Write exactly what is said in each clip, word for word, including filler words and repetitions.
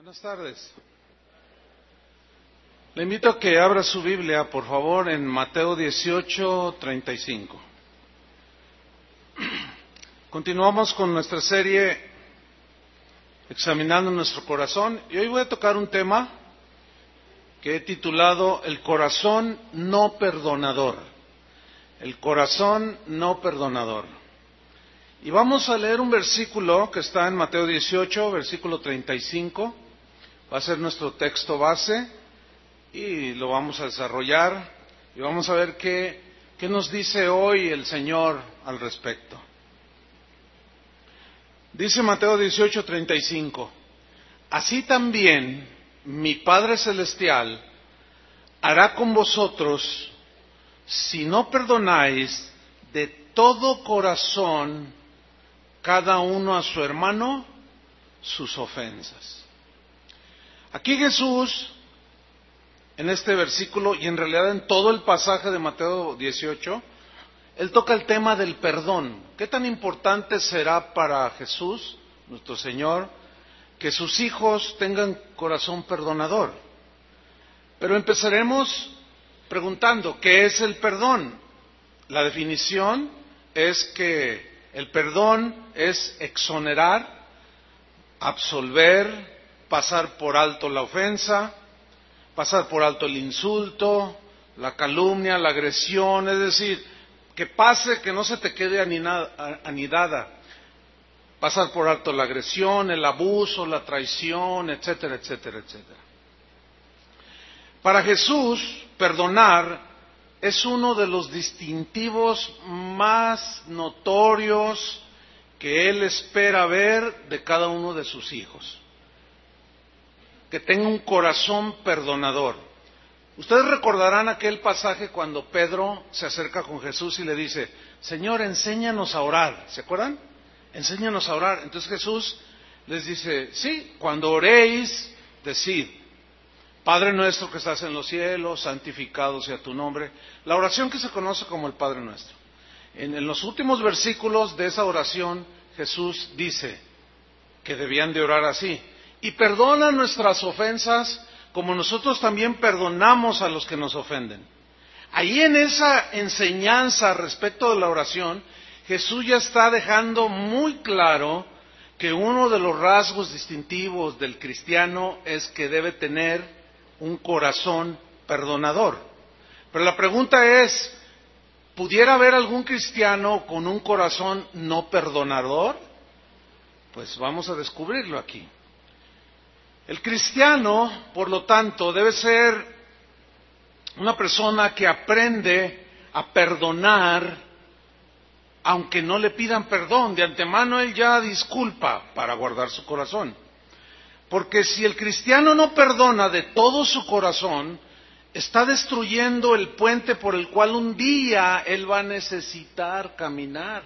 Buenas tardes. Le invito a que abra su Biblia, por favor, en Mateo dieciocho, treinta y cinco. Continuamos con nuestra serie Examinando nuestro corazón, y hoy voy a tocar un tema que he titulado El corazón no perdonador. El corazón no perdonador. Y vamos a leer un versículo que está en Mateo dieciocho, versículo treinta y cinco. Va a ser nuestro texto base y lo vamos a desarrollar y vamos a ver qué, qué nos dice hoy el Señor al respecto. Dice Mateo dieciocho, treinta y cinco: Así también mi Padre Celestial hará con vosotros si no perdonáis de todo corazón cada uno a su hermano sus ofensas. Aquí Jesús, en este versículo y en realidad en todo el pasaje de Mateo dieciocho, Él toca el tema del perdón. ¿Qué tan importante será para Jesús, nuestro Señor, que sus hijos tengan corazón perdonador? Pero empezaremos preguntando, ¿qué es el perdón? La definición es que el perdón es exonerar, absolver, pasar por alto la ofensa, pasar por alto el insulto, la calumnia, la agresión, es decir, que pase, que no se te quede anidada, pasar por alto la agresión, el abuso, la traición, etcétera, etcétera, etcétera. Para Jesús, perdonar es uno de los distintivos más notorios que Él espera ver de cada uno de sus hijos. Que tenga un corazón perdonador. Ustedes recordarán aquel pasaje cuando Pedro se acerca con Jesús y le dice: Señor, enséñanos a orar. ¿Se acuerdan? Enséñanos a orar. Entonces Jesús les dice: sí, cuando oréis, decid: Padre nuestro que estás en los cielos, santificado sea tu nombre. La oración que se conoce como el Padre nuestro. En, en los últimos versículos de esa oración, Jesús dice que debían de orar así: y perdona nuestras ofensas como nosotros también perdonamos a los que nos ofenden. Ahí en esa enseñanza respecto de la oración, Jesús ya está dejando muy claro que uno de los rasgos distintivos del cristiano es que debe tener un corazón perdonador. Pero la pregunta es, ¿pudiera haber algún cristiano con un corazón no perdonador? Pues vamos a descubrirlo aquí. El cristiano, por lo tanto, debe ser una persona que aprende a perdonar aunque no le pidan perdón. De antemano él ya disculpa para guardar su corazón. Porque si el cristiano no perdona de todo su corazón, está destruyendo el puente por el cual un día él va a necesitar caminar.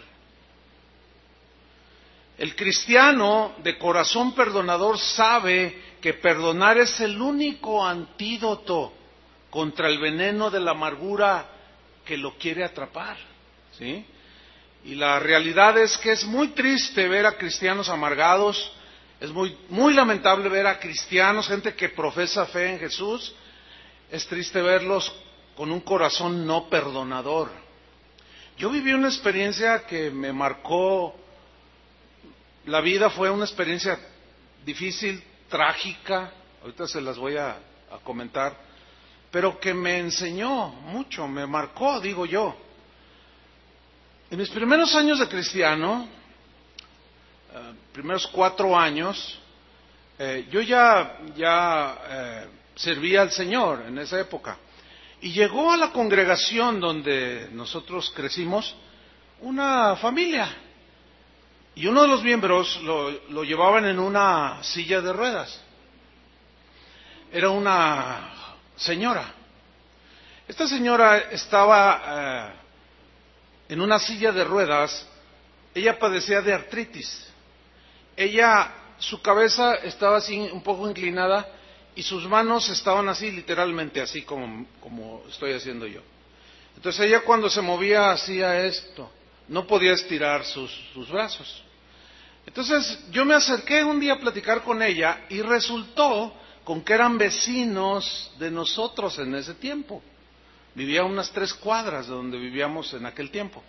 El cristiano de corazón perdonador sabe que perdonar es el único antídoto contra el veneno de la amargura que lo quiere atrapar, ¿sí? Y la realidad es que es muy triste ver a cristianos amargados, es muy, muy lamentable ver a cristianos, gente que profesa fe en Jesús, es triste verlos con un corazón no perdonador. Yo viví una experiencia que me marcó la vida, fue una experiencia difícil, trágica, ahorita se las voy a, a comentar, pero que me enseñó mucho, me marcó, digo yo. En mis primeros años de cristiano, eh, primeros cuatro años, eh, yo ya, ya eh, servía al Señor en esa época. Y llegó a la congregación donde nosotros crecimos una familia. Y uno de los miembros lo, lo llevaban en una silla de ruedas. Era una señora. Esta señora estaba eh, en una silla de ruedas. Ella padecía de artritis. Ella, su cabeza estaba así un poco inclinada y sus manos estaban así, literalmente así como, como estoy haciendo yo. Entonces ella cuando se movía hacía esto. No podía estirar sus, sus brazos. Entonces yo me acerqué un día a platicar con ella y resultó con que eran vecinos de nosotros en ese tiempo. Vivía a unas tres cuadras de donde vivíamos en aquel tiempo.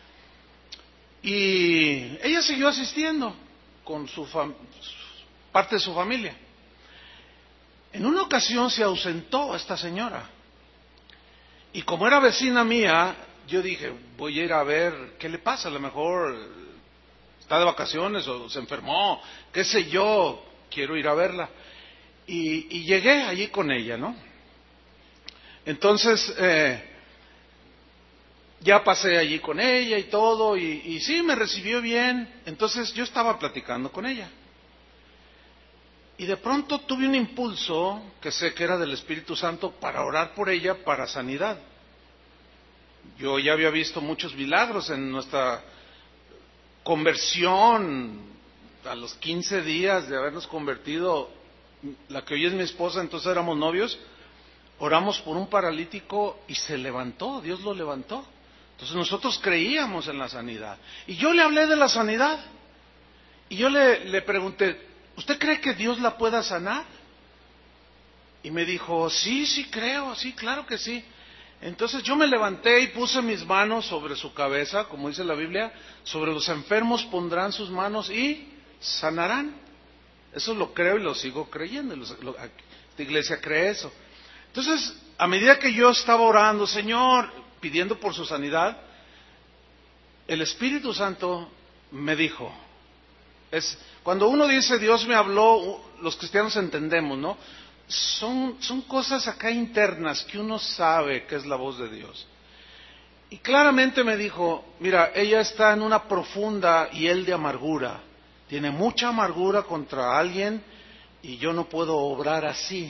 Y ella siguió asistiendo con su fam- parte de su familia. En una ocasión se ausentó esta señora. Y como era vecina mía, yo dije, voy a ir a ver qué le pasa. A lo mejor está de vacaciones o se enfermó, qué sé yo, quiero ir a verla. Y, y llegué allí con ella, ¿no? Entonces, eh, ya pasé allí con ella y todo, y, y sí, me recibió bien. Entonces yo estaba platicando con ella. Y de pronto tuve un impulso, que sé que era del Espíritu Santo, para orar por ella para sanidad. Yo ya había visto muchos milagros en nuestra conversión, a los quince días de habernos convertido, la que hoy es mi esposa, entonces éramos novios, oramos por un paralítico y se levantó, Dios lo levantó. Entonces nosotros creíamos en la sanidad. Y yo le hablé de la sanidad. Y yo le, le pregunté, ¿usted cree que Dios la pueda sanar? Y me dijo, sí, sí creo, sí, claro que sí. Entonces yo me levanté y puse mis manos sobre su cabeza, como dice la Biblia, sobre los enfermos pondrán sus manos y sanarán. Eso lo creo y lo sigo creyendo. Esta iglesia cree eso. Entonces, a medida que yo estaba orando, Señor, pidiendo por su sanidad, el Espíritu Santo me dijo, es cuando uno dice Dios me habló, los cristianos entendemos, ¿no? Son, son cosas acá internas que uno sabe que es la voz de Dios. Y claramente me dijo, mira, ella está en una profunda hiel de amargura, tiene mucha amargura contra alguien y yo no puedo obrar así.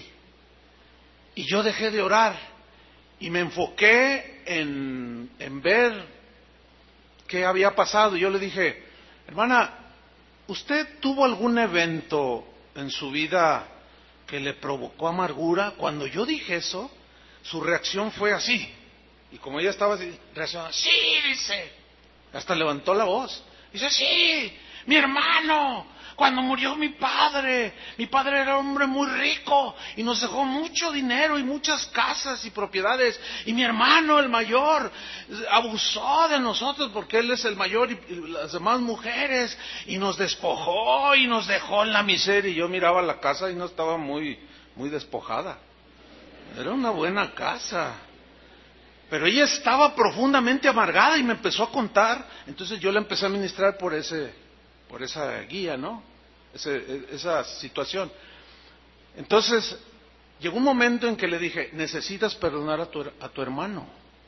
Y yo dejé de orar y me enfoqué en, en ver qué había pasado. Y yo le dije, hermana, ¿usted tuvo algún evento en su vida que le provocó amargura? Cuando yo dije eso, su reacción fue así. Y como ella estaba así, reaccionó, sí, dice. Hasta levantó la voz. Dice, sí, mi hermano, cuando murió mi padre, mi padre era un hombre muy rico y nos dejó mucho dinero y muchas casas y propiedades. Y mi hermano, el mayor, abusó de nosotros porque él es el mayor y, y las demás mujeres y nos despojó y nos dejó en la miseria. Y yo miraba la casa y no estaba muy, muy despojada. Era una buena casa. Pero ella estaba profundamente amargada y me empezó a contar. Entonces yo le empecé a ministrar por ese... por esa guía, ¿no? Ese, esa situación. Entonces, llegó un momento en que le dije, necesitas perdonar a tu, a tu hermano.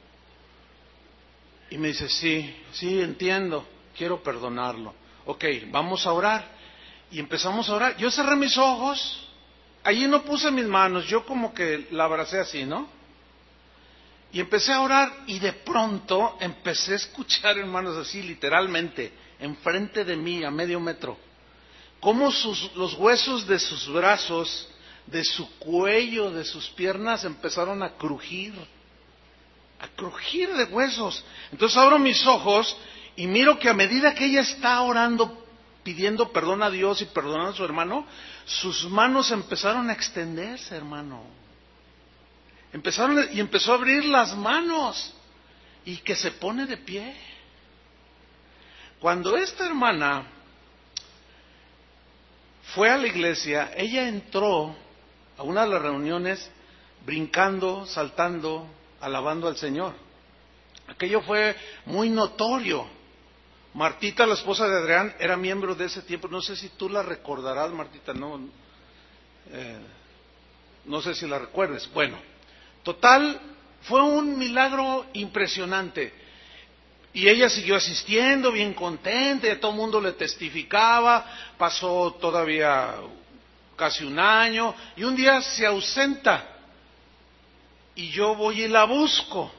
Y me dice, sí, sí, entiendo, quiero perdonarlo. Ok, vamos a orar. Y empezamos a orar. Yo cerré mis ojos, allí no puse mis manos, yo como que la abracé así, ¿no? Y empecé a orar y de pronto empecé a escuchar, hermanos, así literalmente, enfrente de mí, a medio metro, cómo sus, los huesos de sus brazos, de su cuello, de sus piernas empezaron a crujir, a crujir de huesos. Entonces abro mis ojos y miro que a medida que ella está orando, pidiendo perdón a Dios y perdonando a su hermano, sus manos empezaron a extenderse, hermano. Empezaron y empezó a abrir las manos y que se pone de pie. Cuando esta hermana fue a la iglesia, ella entró a una de las reuniones brincando, saltando, alabando al Señor. Aquello fue muy notorio. Martita, la esposa de Adrián, era miembro de ese tiempo. No sé si tú la recordarás, Martita, no, eh, no sé si la recuerdes. Bueno, total, fue un milagro impresionante. Y ella siguió asistiendo, bien contenta, y a todo el mundo le testificaba. Pasó todavía casi un año, y un día se ausenta, y yo voy y la busco.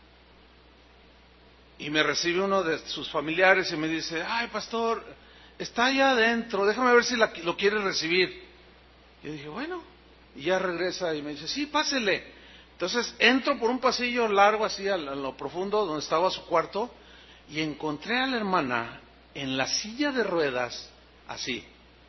Y me recibe uno de sus familiares y me dice, ay, pastor, está allá adentro, déjame ver si la, lo quiere recibir. Yo dije, bueno, y ya regresa y me dice, sí, pásele. Entonces entro por un pasillo largo así a lo profundo donde estaba su cuarto y encontré a la hermana en la silla de ruedas así.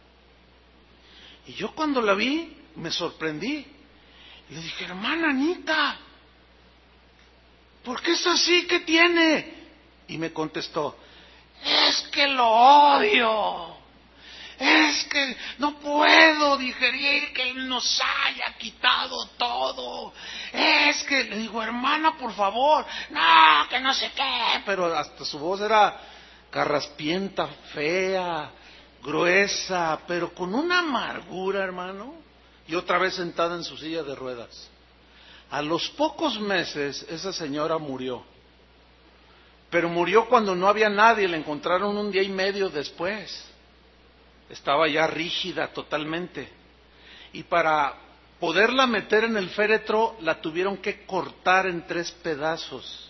Y yo cuando la vi, me sorprendí. Le dije, hermana Anita, ¿por qué es así? ¿Qué tiene? Y me contestó, es que lo odio. Es que no puedo digerir que Él nos haya quitado todo. Es que, le digo, hermana, por favor, no, que no sé qué. Pero hasta su voz era carraspienta, fea, gruesa, pero con una amargura, hermano. Y otra vez sentada en su silla de ruedas. A los pocos meses, esa señora murió. Pero murió cuando no había nadie, la encontraron un día y medio después. Estaba ya rígida totalmente. Y para poderla meter en el féretro, la tuvieron que cortar en tres pedazos.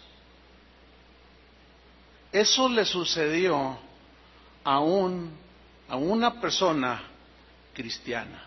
Eso le sucedió a, un, a una persona cristiana.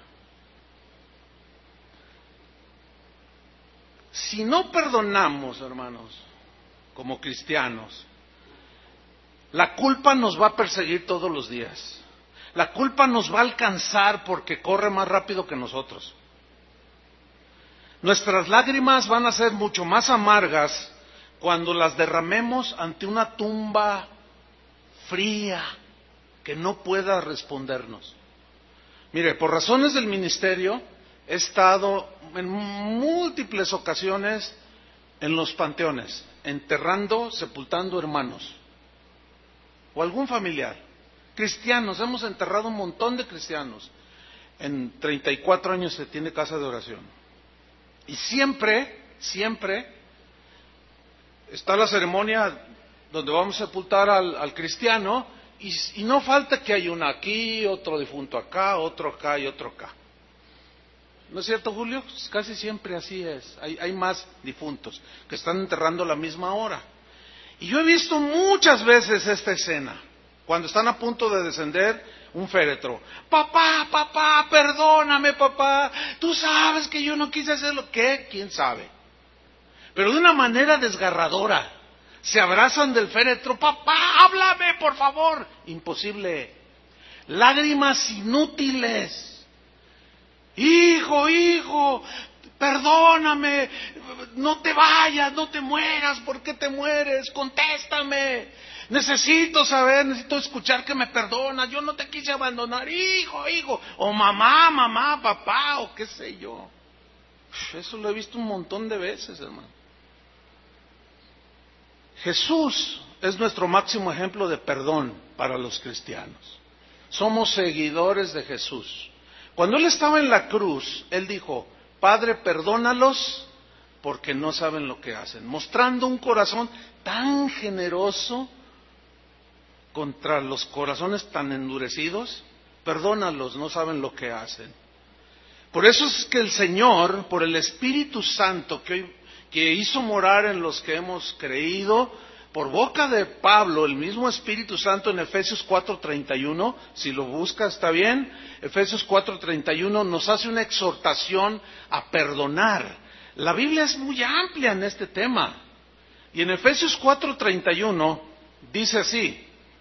Si no perdonamos, hermanos, como cristianos, la culpa nos va a perseguir todos los días. La culpa nos va a alcanzar porque corre más rápido que nosotros. Nuestras lágrimas van a ser mucho más amargas cuando las derramemos ante una tumba fría que no pueda respondernos. Mire, por razones del ministerio, he estado en múltiples ocasiones en los panteones, enterrando, sepultando hermanos o algún familiar. Cristianos, hemos enterrado un montón de cristianos. En treinta y cuatro años se tiene casa de oración. Y siempre, siempre está la ceremonia donde vamos a sepultar al, al cristiano y, y no falta que hay uno aquí, otro difunto acá, otro acá y otro acá. ¿No es cierto, Julio? Pues casi siempre así es. Hay, hay más difuntos que están enterrando a la misma hora. Y yo he visto muchas veces esta escena. Cuando están a punto de descender un féretro. Papá, papá, perdóname, papá. Tú sabes que yo no quise hacerlo. ¿Qué? ¿Quién sabe? Pero de una manera desgarradora. Se abrazan del féretro. Papá, háblame, por favor. Imposible. Lágrimas inútiles. Hijo, hijo, perdóname. No te vayas, no te mueras. ¿Por qué te mueres? Contéstame. Necesito saber, necesito escuchar que me perdonas. Yo no te quise abandonar, hijo, hijo, o mamá, mamá, papá, o qué sé yo. Eso lo he visto un montón de veces, hermano. Jesús es nuestro máximo ejemplo de perdón para los cristianos. Somos seguidores de Jesús. Cuando Él estaba en la cruz, Él dijo, Padre, perdónalos porque no saben lo que hacen. Mostrando un corazón tan generoso contra los corazones tan endurecidos, perdónalos, no saben lo que hacen. Por eso es que el Señor, por el Espíritu Santo que, que hizo morar en los que hemos creído, por boca de Pablo, el mismo Espíritu Santo en Efesios cuatro treinta y uno, si lo busca está bien, Efesios cuatro treinta y uno nos hace una exhortación a perdonar. La Biblia es muy amplia en este tema. Y en Efesios cuatro treinta y uno dice así,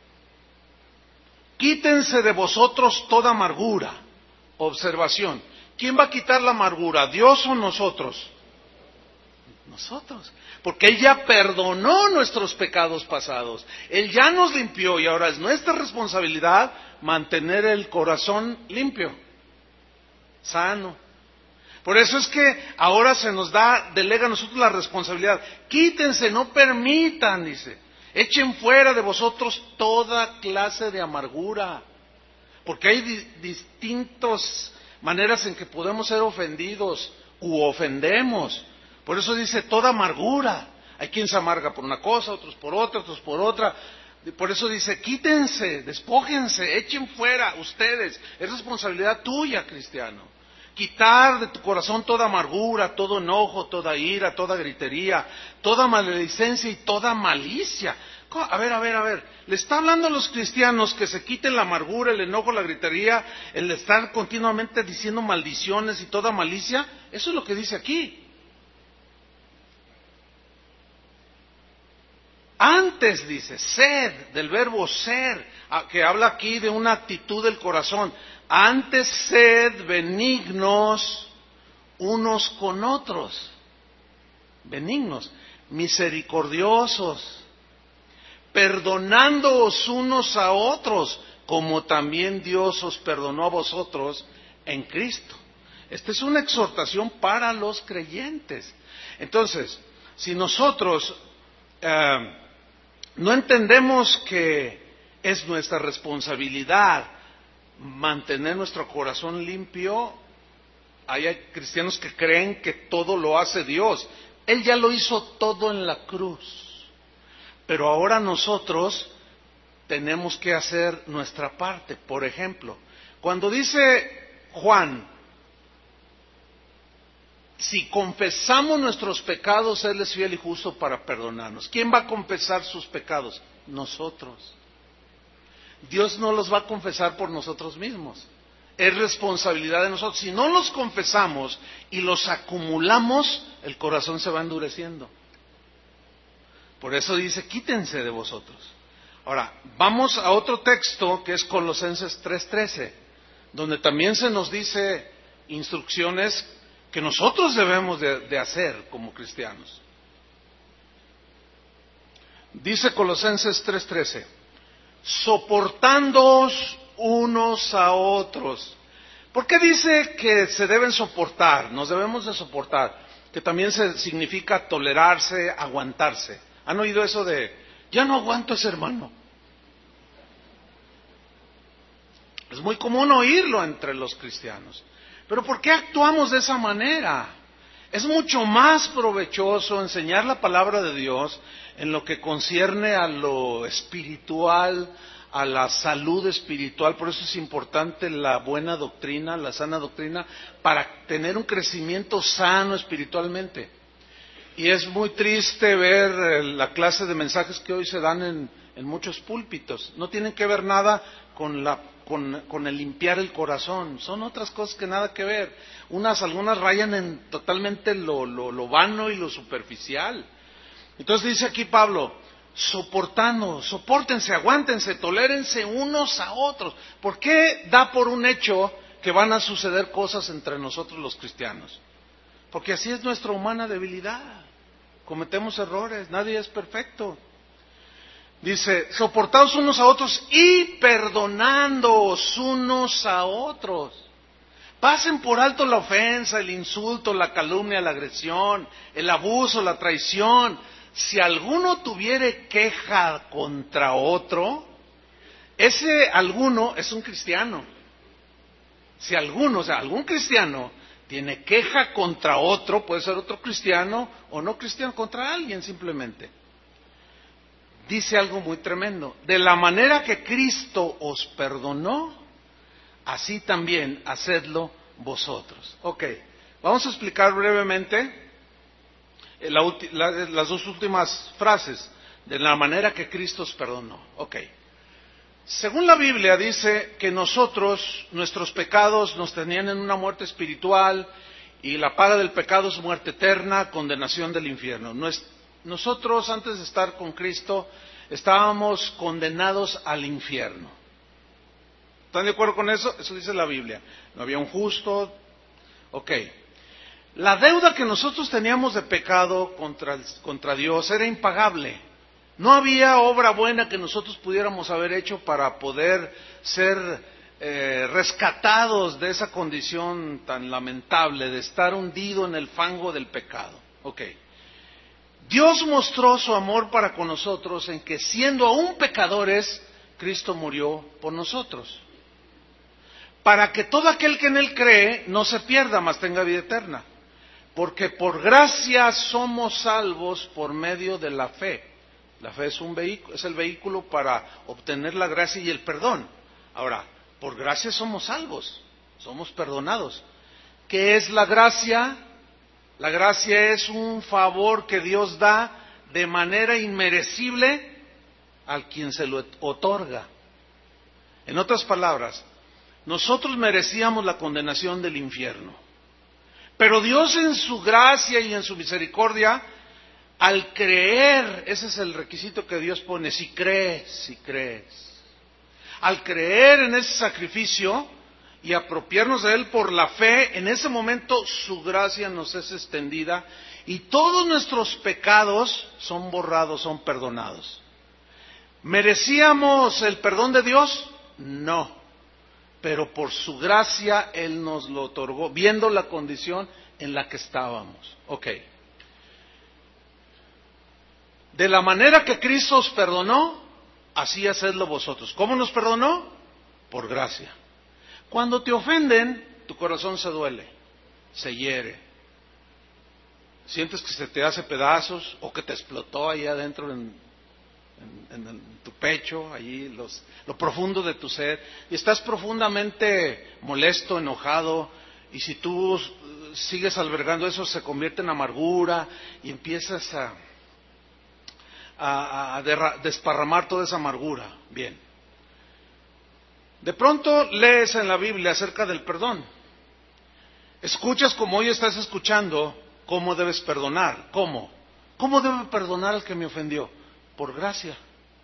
quítense de vosotros toda amargura. Observación, ¿quién va a quitar la amargura, Dios o nosotros? Nosotros, porque Él ya perdonó nuestros pecados pasados, Él ya nos limpió y ahora es nuestra responsabilidad mantener el corazón limpio, sano. Por eso es que ahora se nos da, delega a nosotros la responsabilidad. Quítense, no permitan, dice, echen fuera de vosotros toda clase de amargura, porque hay di- distintas maneras en que podemos ser ofendidos u ofendemos. Por eso dice toda amargura. Hay quien se amarga por una cosa, otros por otra, otros por otra. Por eso dice, quítense, despójense, echen fuera ustedes. Es responsabilidad tuya, cristiano. Quitar de tu corazón toda amargura, todo enojo, toda ira, toda gritería, toda maledicencia y toda malicia. A ver, a ver, a ver. Le está hablando a los cristianos que se quiten la amargura, el enojo, la gritería, el estar continuamente diciendo maldiciones y toda malicia. Eso es lo que dice aquí. Antes dice, sed, del verbo ser, que habla aquí de una actitud del corazón. Antes sed benignos unos con otros. Benignos, misericordiosos, perdonándoos unos a otros, como también Dios os perdonó a vosotros en Cristo. Esta es una exhortación para los creyentes. Entonces, si nosotros eh, no entendemos que es nuestra responsabilidad mantener nuestro corazón limpio, hay cristianos que creen que todo lo hace Dios. Él ya lo hizo todo en la cruz. Pero ahora nosotros tenemos que hacer nuestra parte. Por ejemplo, cuando dice Juan, si confesamos nuestros pecados, Él es fiel y justo para perdonarnos. ¿Quién va a confesar sus pecados? Nosotros. Dios no los va a confesar por nosotros mismos. Es responsabilidad de nosotros. Si no los confesamos y los acumulamos, el corazón se va endureciendo. Por eso dice, quítense de vosotros. Ahora, vamos a otro texto que es Colosenses tres trece, donde también se nos dice instrucciones que nosotros debemos de, de hacer como cristianos. Dice Colosenses tres trece, soportándoos unos a otros. ¿Por qué dice que se deben soportar? Nos debemos de soportar, que también se, significa tolerarse, aguantarse. ¿Han oído eso de, ya no aguanto a ese hermano? Es muy común oírlo entre los cristianos. Pero ¿por qué actuamos de esa manera? Es mucho más provechoso enseñar la palabra de Dios en lo que concierne a lo espiritual, a la salud espiritual. Por eso es importante la buena doctrina, la sana doctrina, para tener un crecimiento sano espiritualmente. Y es muy triste ver la clase de mensajes que hoy se dan en, en muchos púlpitos. No tienen que ver nada con la Con, con el limpiar el corazón, son otras cosas que nada que ver. Unas, algunas rayan en totalmente lo, lo, lo vano y lo superficial. Entonces dice aquí Pablo, soportando, sopórtense, aguántense, tolérense unos a otros. ¿Por qué da por un hecho que van a suceder cosas entre nosotros los cristianos? Porque así es nuestra humana debilidad. Cometemos errores, nadie es perfecto. Dice, soportaos unos a otros y perdonándoos unos a otros. Pasen por alto la ofensa, el insulto, la calumnia, la agresión, el abuso, la traición. Si alguno tuviere queja contra otro, ese alguno es un cristiano. Si alguno, o sea, algún cristiano tiene queja contra otro, puede ser otro cristiano o no cristiano, contra alguien simplemente. Dice algo muy tremendo, de la manera que Cristo os perdonó, así también hacedlo vosotros. Ok, vamos a explicar brevemente la, la, las dos últimas frases, de la manera que Cristo os perdonó. Ok, según la Biblia dice que nosotros, nuestros pecados nos tenían en una muerte espiritual y la paga del pecado es muerte eterna, condenación del infierno. Nuestra Nosotros, antes de estar con Cristo, estábamos condenados al infierno. ¿Están de acuerdo con eso? Eso dice la Biblia. No había un justo. Ok. La deuda que nosotros teníamos de pecado contra, contra Dios era impagable. No había obra buena que nosotros pudiéramos haber hecho para poder ser eh, rescatados de esa condición tan lamentable de estar hundido en el fango del pecado. Ok. Dios mostró su amor para con nosotros en que siendo aún pecadores, Cristo murió por nosotros. Para que todo aquel que en Él cree no se pierda, mas tenga vida eterna. Porque por gracia somos salvos por medio de la fe. La fe es un vehículo, es el vehículo para obtener la gracia y el perdón. Ahora, por gracia somos salvos, somos perdonados. ¿Qué es la gracia? La gracia es un favor que Dios da de manera inmerecible al quien se lo otorga. En otras palabras, nosotros merecíamos la condenación del infierno, pero Dios en su gracia y en su misericordia Al creer, ese es el requisito que Dios pone, si crees, si crees. Al creer en ese sacrificio y apropiarnos de él por la fe, en ese momento su gracia nos es extendida y todos nuestros pecados son borrados, son perdonados. ¿Merecíamos el perdón de Dios? No, pero por su gracia Él nos lo otorgó, viendo la condición en la que estábamos. Ok. De la manera que Cristo os perdonó, así hacedlo vosotros. ¿Cómo nos perdonó? Por gracia. Cuando te ofenden, tu corazón se duele, se hiere. Sientes que se te hace pedazos o que te explotó ahí adentro en, en, en tu pecho, allí los, lo profundo de tu ser. Y estás profundamente molesto, enojado. Y si tú sigues albergando eso, se convierte en amargura y empiezas a... a, a derra- desparramar toda esa amargura. Bien. De pronto lees en la Biblia acerca del perdón. Escuchas como hoy estás escuchando cómo debes perdonar. ¿Cómo? ¿Cómo debo perdonar al que me ofendió? Por gracia.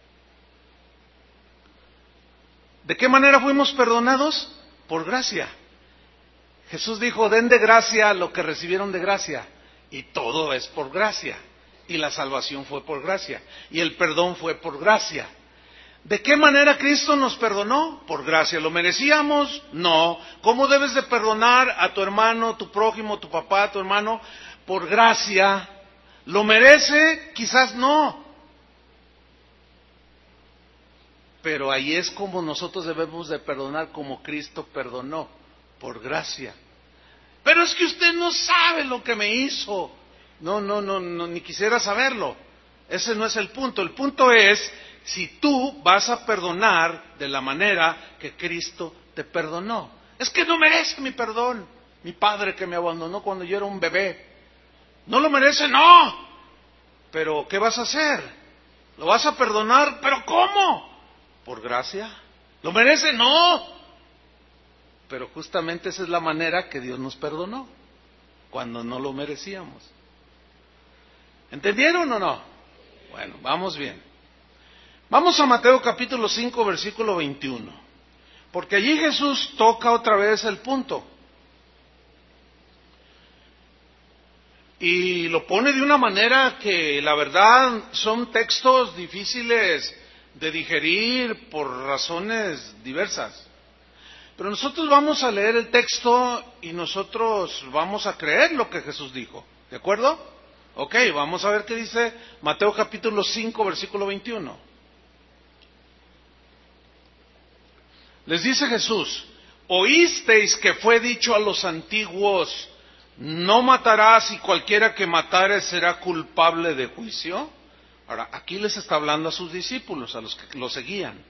¿De qué manera fuimos perdonados? Por gracia. Jesús dijo, den de gracia lo que recibieron de gracia. Y todo es por gracia. Y la salvación fue por gracia. Y el perdón fue por gracia. ¿De qué manera Cristo nos perdonó? Por gracia. ¿Lo merecíamos? No. ¿Cómo debes de perdonar a tu hermano, tu prójimo, tu papá, tu hermano? Por gracia. ¿Lo merece? Quizás no. Pero ahí es como nosotros debemos de perdonar, como Cristo perdonó. Por gracia. Pero es que usted no sabe lo que me hizo. No, no, no, no, ni quisiera saberlo. Ese no es el punto. El punto es si tú vas a perdonar de la manera que Cristo te perdonó. Es que no merece mi perdón. Mi padre que me abandonó cuando yo era un bebé. ¿No lo merece? No. Pero ¿qué vas a hacer? ¿Lo vas a perdonar? ¿Pero cómo? ¿Por gracia? ¿Lo merece? No. Pero justamente esa es la manera que Dios nos perdonó. Cuando no lo merecíamos. ¿Entendieron o no? Bueno, vamos bien. Vamos a Mateo capítulo cinco, versículo veintiuno. Porque allí Jesús toca otra vez el punto. Y lo pone de una manera que la verdad son textos difíciles de digerir por razones diversas. Pero nosotros vamos a leer el texto y nosotros vamos a creer lo que Jesús dijo. ¿De acuerdo? Ok, vamos a ver qué dice Mateo capítulo cinco, versículo veintiuno. Les dice Jesús, oísteis que fue dicho a los antiguos, no matarás y cualquiera que matare será culpable de juicio. Ahora, aquí les está hablando a sus discípulos, a los que lo seguían.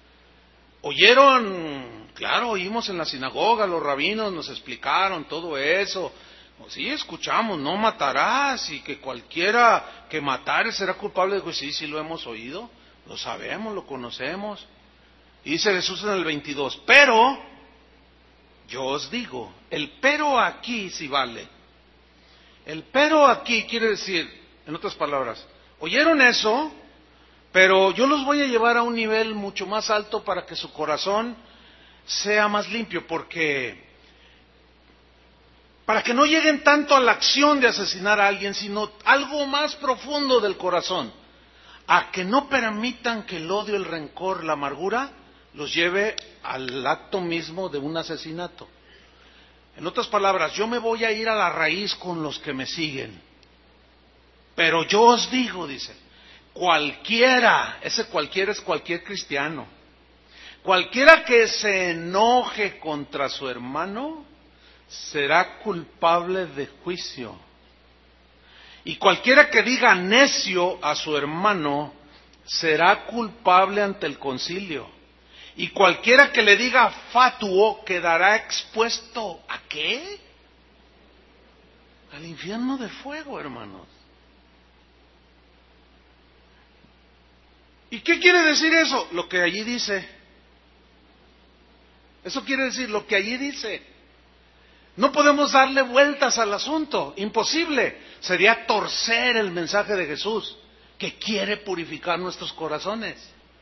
Oyeron, claro, oímos en la sinagoga, los rabinos nos explicaron todo eso. Sí, escuchamos, no matarás y que cualquiera que matare será culpable de juicio. Sí, sí lo hemos oído, lo sabemos, lo conocemos. Y dice Jesús en el veintidós, pero yo os digo, el pero aquí sí vale. El pero aquí quiere decir, en otras palabras, oyeron eso, pero yo los voy a llevar a un nivel mucho más alto para que su corazón sea más limpio, porque para que no lleguen tanto a la acción de asesinar a alguien, sino algo más profundo del corazón, a que no permitan que el odio, el rencor, la amargura los lleve al acto mismo de un asesinato. En otras palabras, yo me voy a ir a la raíz con los que me siguen. Pero yo os digo, dice, cualquiera, ese cualquiera es cualquier cristiano, cualquiera que se enoje contra su hermano, será culpable de juicio. Y cualquiera que diga necio a su hermano, será culpable ante el concilio. Y cualquiera que le diga fatuo, quedará expuesto ¿a qué? Al infierno de fuego, hermanos. ¿Y qué quiere decir eso? Lo que allí dice. Eso quiere decir lo que allí dice. No podemos darle vueltas al asunto, imposible. Sería torcer el mensaje de Jesús, que quiere purificar nuestros corazones.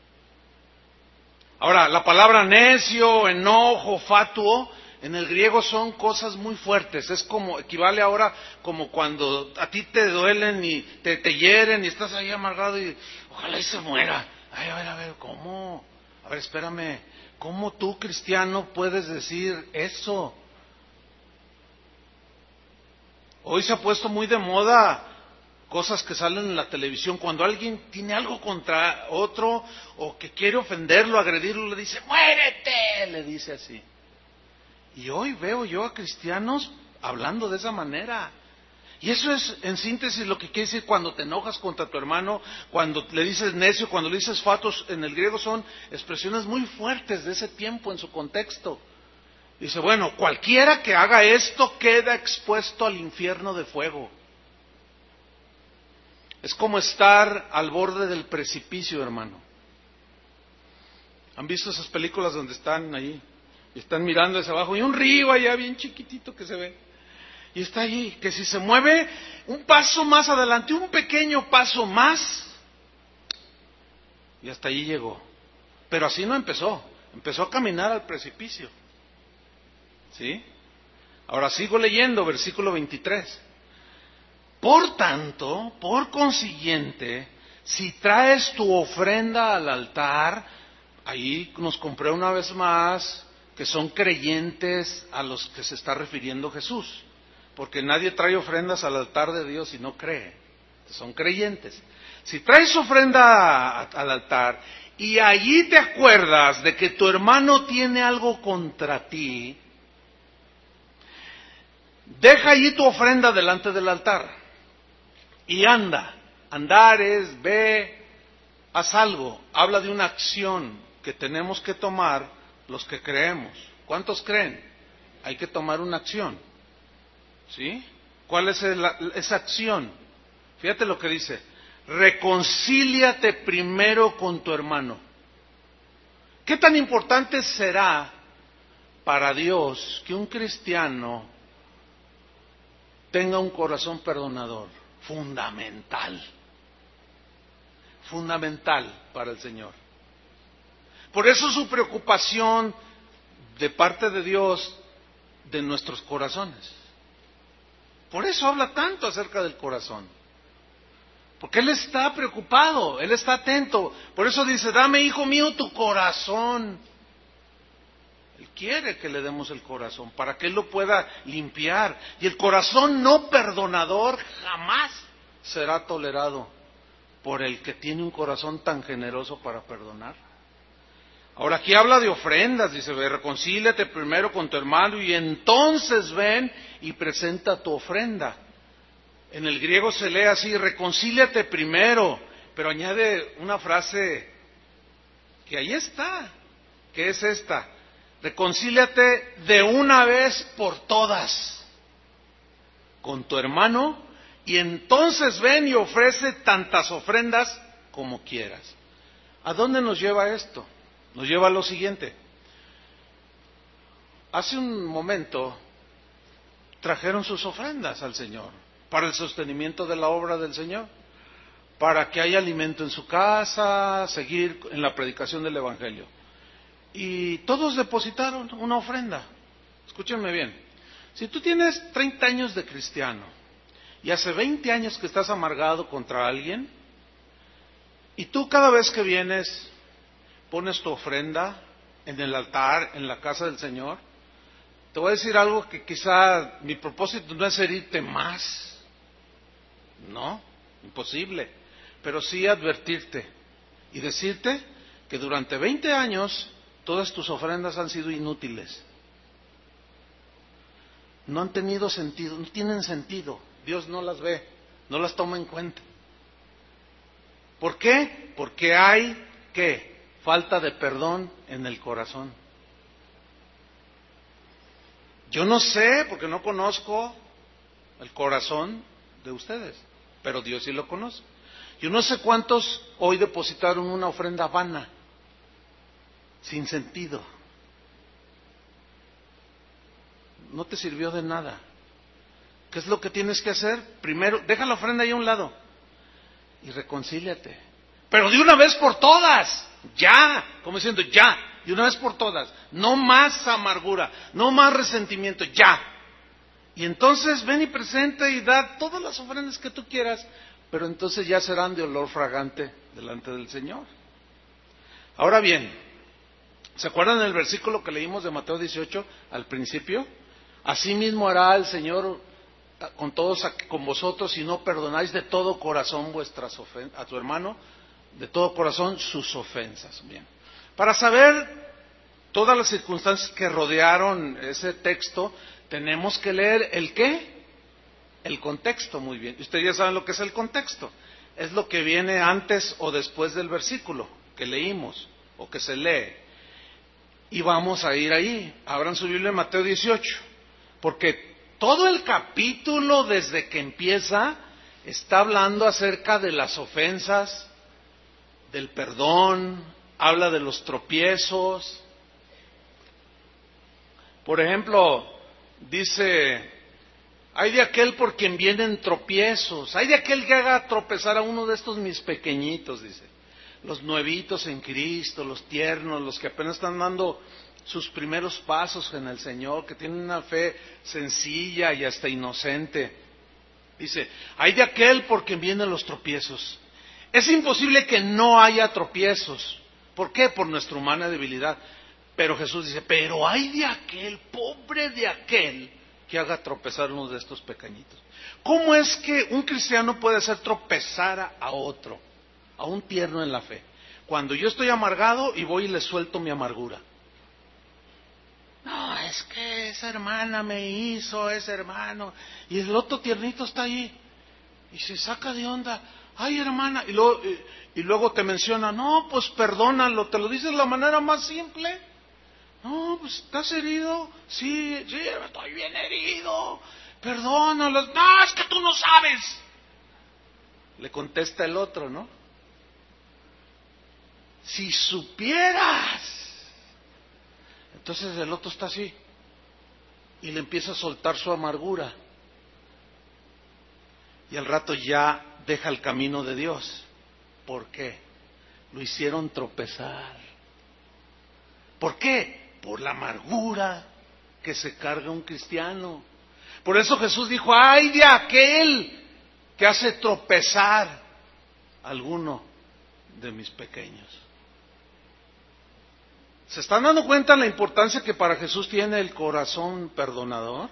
Ahora, la palabra necio, enojo, fatuo, en el griego son cosas muy fuertes. Es como, equivale ahora como cuando a ti te duelen y te, te hieren y estás ahí amargado y ojalá y se muera. Ay, a ver, a ver, ¿cómo? A ver, espérame, ¿cómo tú, cristiano, puedes decir eso? Hoy se ha puesto muy de moda cosas que salen en la televisión. Cuando alguien tiene algo contra otro o que quiere ofenderlo, agredirlo, le dice, ¡muérete! Le dice así. Y hoy veo yo a cristianos hablando de esa manera. Y eso es, en síntesis, lo que quiere decir cuando te enojas contra tu hermano, cuando le dices necio, cuando le dices fatos. En el griego son expresiones muy fuertes de ese tiempo en su contexto. Dice, bueno, cualquiera que haga esto queda expuesto al infierno de fuego. Es como estar al borde del precipicio, hermano. ¿Han visto esas películas donde están ahí? Y están mirando hacia abajo y un río allá bien chiquitito que se ve. Y está allí, que si se mueve un paso más adelante, un pequeño paso más, y hasta allí llegó. Pero así no empezó, empezó a caminar al precipicio. ¿Sí? Ahora sigo leyendo, versículo veintitrés. Por tanto, por consiguiente, si traes tu ofrenda al altar, ahí nos compré una vez más que son creyentes a los que se está refiriendo Jesús, porque nadie trae ofrendas al altar de Dios y no cree, son creyentes. Si traes ofrenda al altar y allí te acuerdas de que tu hermano tiene algo contra ti, deja allí tu ofrenda delante del altar y anda, andar es, ve, haz algo, habla de una acción que tenemos que tomar los que creemos. ¿Cuántos creen? Hay que tomar una acción, ¿sí? ¿Cuál es el, esa acción? Fíjate lo que dice, reconcíliate primero con tu hermano. ¿Qué tan importante será para Dios que un cristiano tenga un corazón perdonador? Fundamental, fundamental para el Señor. Por eso su preocupación de parte de Dios de nuestros corazones. Por eso habla tanto acerca del corazón. Porque Él está preocupado, Él está atento. Por eso dice, dame, hijo mío, tu corazón. Él quiere que le demos el corazón para que Él lo pueda limpiar. Y el corazón no perdonador jamás será tolerado por el que tiene un corazón tan generoso para perdonar. Ahora aquí habla de ofrendas, dice, reconcíliate primero con tu hermano y entonces ven y presenta tu ofrenda. En el griego se lee así, reconcíliate primero, pero añade una frase que ahí está, que es esta, reconcíliate de una vez por todas con tu hermano y entonces ven y ofrece tantas ofrendas como quieras. ¿A dónde nos lleva esto? Nos lleva a lo siguiente. Hace un momento trajeron sus ofrendas al Señor para el sostenimiento de la obra del Señor, para que haya alimento en su casa, seguir en la predicación del Evangelio. Y todos depositaron una ofrenda. Escúchenme bien. Si tú tienes treinta años de cristiano y hace veinte años que estás amargado contra alguien, y tú cada vez que vienes pones tu ofrenda en el altar, en la casa del Señor, te voy a decir algo que quizá mi propósito no es herirte más, no, imposible, pero sí advertirte y decirte que durante veinte años todas tus ofrendas han sido inútiles, no han tenido sentido, no tienen sentido, Dios no las ve, no las toma en cuenta. ¿Por qué? Porque hay, ¿qué? Falta de perdón en el corazón. Yo no sé, porque no conozco el corazón de ustedes, pero Dios sí lo conoce. Yo no sé cuántos hoy depositaron una ofrenda vana, sin sentido. no te sirvió de nada. ¿Qué es lo que tienes que hacer? Primero, deja la ofrenda ahí a un lado y reconcíliate. Pero de una vez por todas, ya, como diciendo, ya, de una vez por todas. No más amargura, no más resentimiento, ya. Y entonces ven y presenta y da todas las ofrendas que tú quieras, pero entonces ya serán de olor fragante delante del Señor. Ahora bien, ¿se acuerdan del versículo que leímos de Mateo dieciocho al principio? Asimismo hará el Señor con todos, con vosotros, si no perdonáis de todo corazón vuestras ofensas, a tu hermano, de todo corazón sus ofensas. Bien. Para saber todas las circunstancias que rodearon ese texto, tenemos que leer el ¿qué? El contexto, muy bien. Ustedes ya saben lo que es el contexto. Es lo que viene antes o después del versículo que leímos o que se lee. Y vamos a ir ahí. Abran su Biblia en Mateo dieciocho. Porque todo el capítulo, desde que empieza, está hablando acerca de las ofensas, del perdón, habla de los tropiezos. Por ejemplo, dice, hay de aquel por quien vienen tropiezos, hay de aquel que haga tropezar a uno de estos mis pequeñitos, dice, los nuevitos en Cristo, los tiernos, los que apenas están dando sus primeros pasos en el Señor, que tienen una fe sencilla y hasta inocente. Dice, hay de aquel por quien vienen los tropiezos. Es imposible que no haya tropiezos. ¿Por qué? Por nuestra humana debilidad. Pero Jesús dice, pero hay de aquel, pobre de aquel, que haga tropezar a uno de estos pequeñitos. ¿Cómo es que un cristiano puede hacer tropezar a otro, a un tierno en la fe? Cuando yo estoy amargado y voy y le suelto mi amargura. No, es que esa hermana me hizo, ese hermano, y el otro tiernito está ahí, y se saca de onda. Ay, hermana, y luego, y, y luego te menciona, no, pues perdónalo, te lo dices de la manera más simple. No, pues ¿estás herido? Sí, sí, estoy bien herido, perdónalo. No, es que tú no sabes. Le contesta el otro, ¿no? Si supieras. Entonces el otro está así y le empieza a soltar su amargura. Y al rato ya deja el camino de Dios. ¿Por qué? Lo hicieron tropezar. ¿Por qué? Por la amargura que se carga un cristiano. Por eso Jesús dijo, ¡ay de aquel que hace tropezar a alguno de mis pequeños! ¿Se están dando cuenta la importancia que para Jesús tiene el corazón perdonador?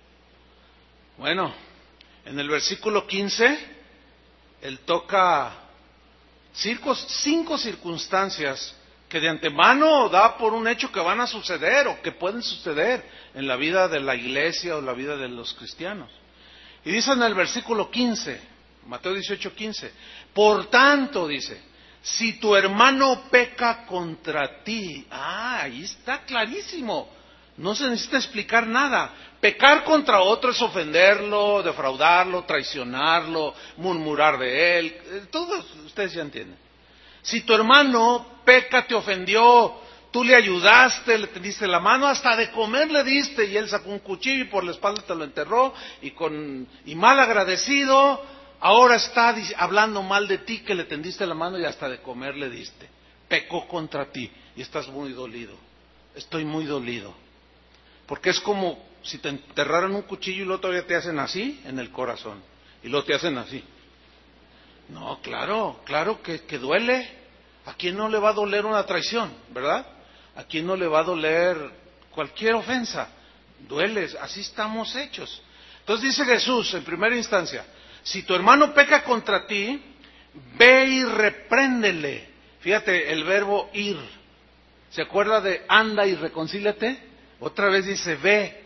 Bueno, en el versículo quince, Él toca cinco, cinco circunstancias que de antemano da por un hecho que van a suceder o que pueden suceder en la vida de la iglesia o la vida de los cristianos. Y dice en el versículo quince, Mateo dieciocho, quince, por tanto, dice, si tu hermano peca contra ti, ah, ahí está clarísimo, no se necesita explicar nada. Pecar contra otro es ofenderlo, defraudarlo, traicionarlo, murmurar de él, todos ustedes ya entienden. Si tu hermano peca, te ofendió, tú le ayudaste, le tendiste la mano, hasta de comer le diste, y él sacó un cuchillo y por la espalda te lo enterró, y con y mal agradecido, ahora está hablando mal de ti, que le tendiste la mano y hasta de comer le diste. Pecó contra ti y estás muy dolido. Estoy muy dolido. Porque es como si te enterraran un cuchillo y luego todavía te hacen así en el corazón. Y luego te hacen así. No, claro, claro que, que duele. ¿A quién no le va a doler una traición, verdad? ¿A quién no le va a doler cualquier ofensa? Duele, así estamos hechos. Entonces dice Jesús en primera instancia, si tu hermano peca contra ti, ve y repréndele. Fíjate, el verbo ir. ¿Se acuerda de anda y reconcíliate? Otra vez dice ve.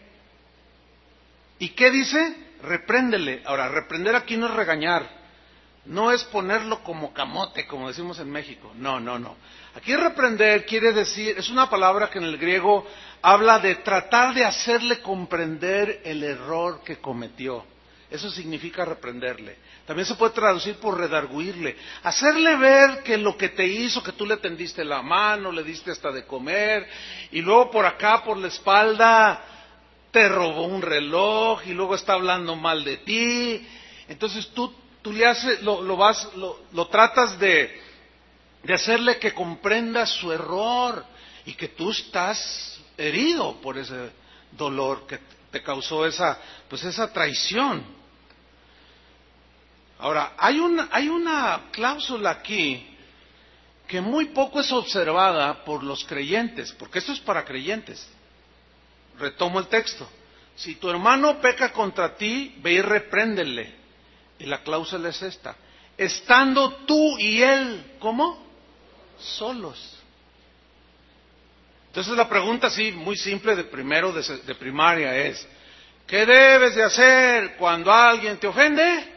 ¿Y qué dice? Repréndele. Ahora, reprender aquí no es regañar. No es ponerlo como camote, como decimos en México. No, no, no. Aquí reprender quiere decir, es una palabra que en el griego habla de tratar de hacerle comprender el error que cometió. Eso significa reprenderle. También se puede traducir por redarguirle. Hacerle ver que lo que te hizo, que tú le tendiste la mano, le diste hasta de comer, y luego por acá, por la espalda, te robó un reloj y luego está hablando mal de ti. Entonces tú, tú le haces, lo, lo vas, lo, lo tratas de, de hacerle que comprenda su error y que tú estás herido por ese dolor que te causó esa, pues esa traición. Ahora, hay una, hay una cláusula aquí que muy poco es observada por los creyentes, porque esto es para creyentes. Retomo el texto. Si tu hermano peca contra ti, ve y repréndele. Y la cláusula es esta: estando tú y él, ¿cómo? Solos. Entonces la pregunta así, muy simple, de primero, de, de primaria es: ¿qué debes de hacer cuando alguien te ofende?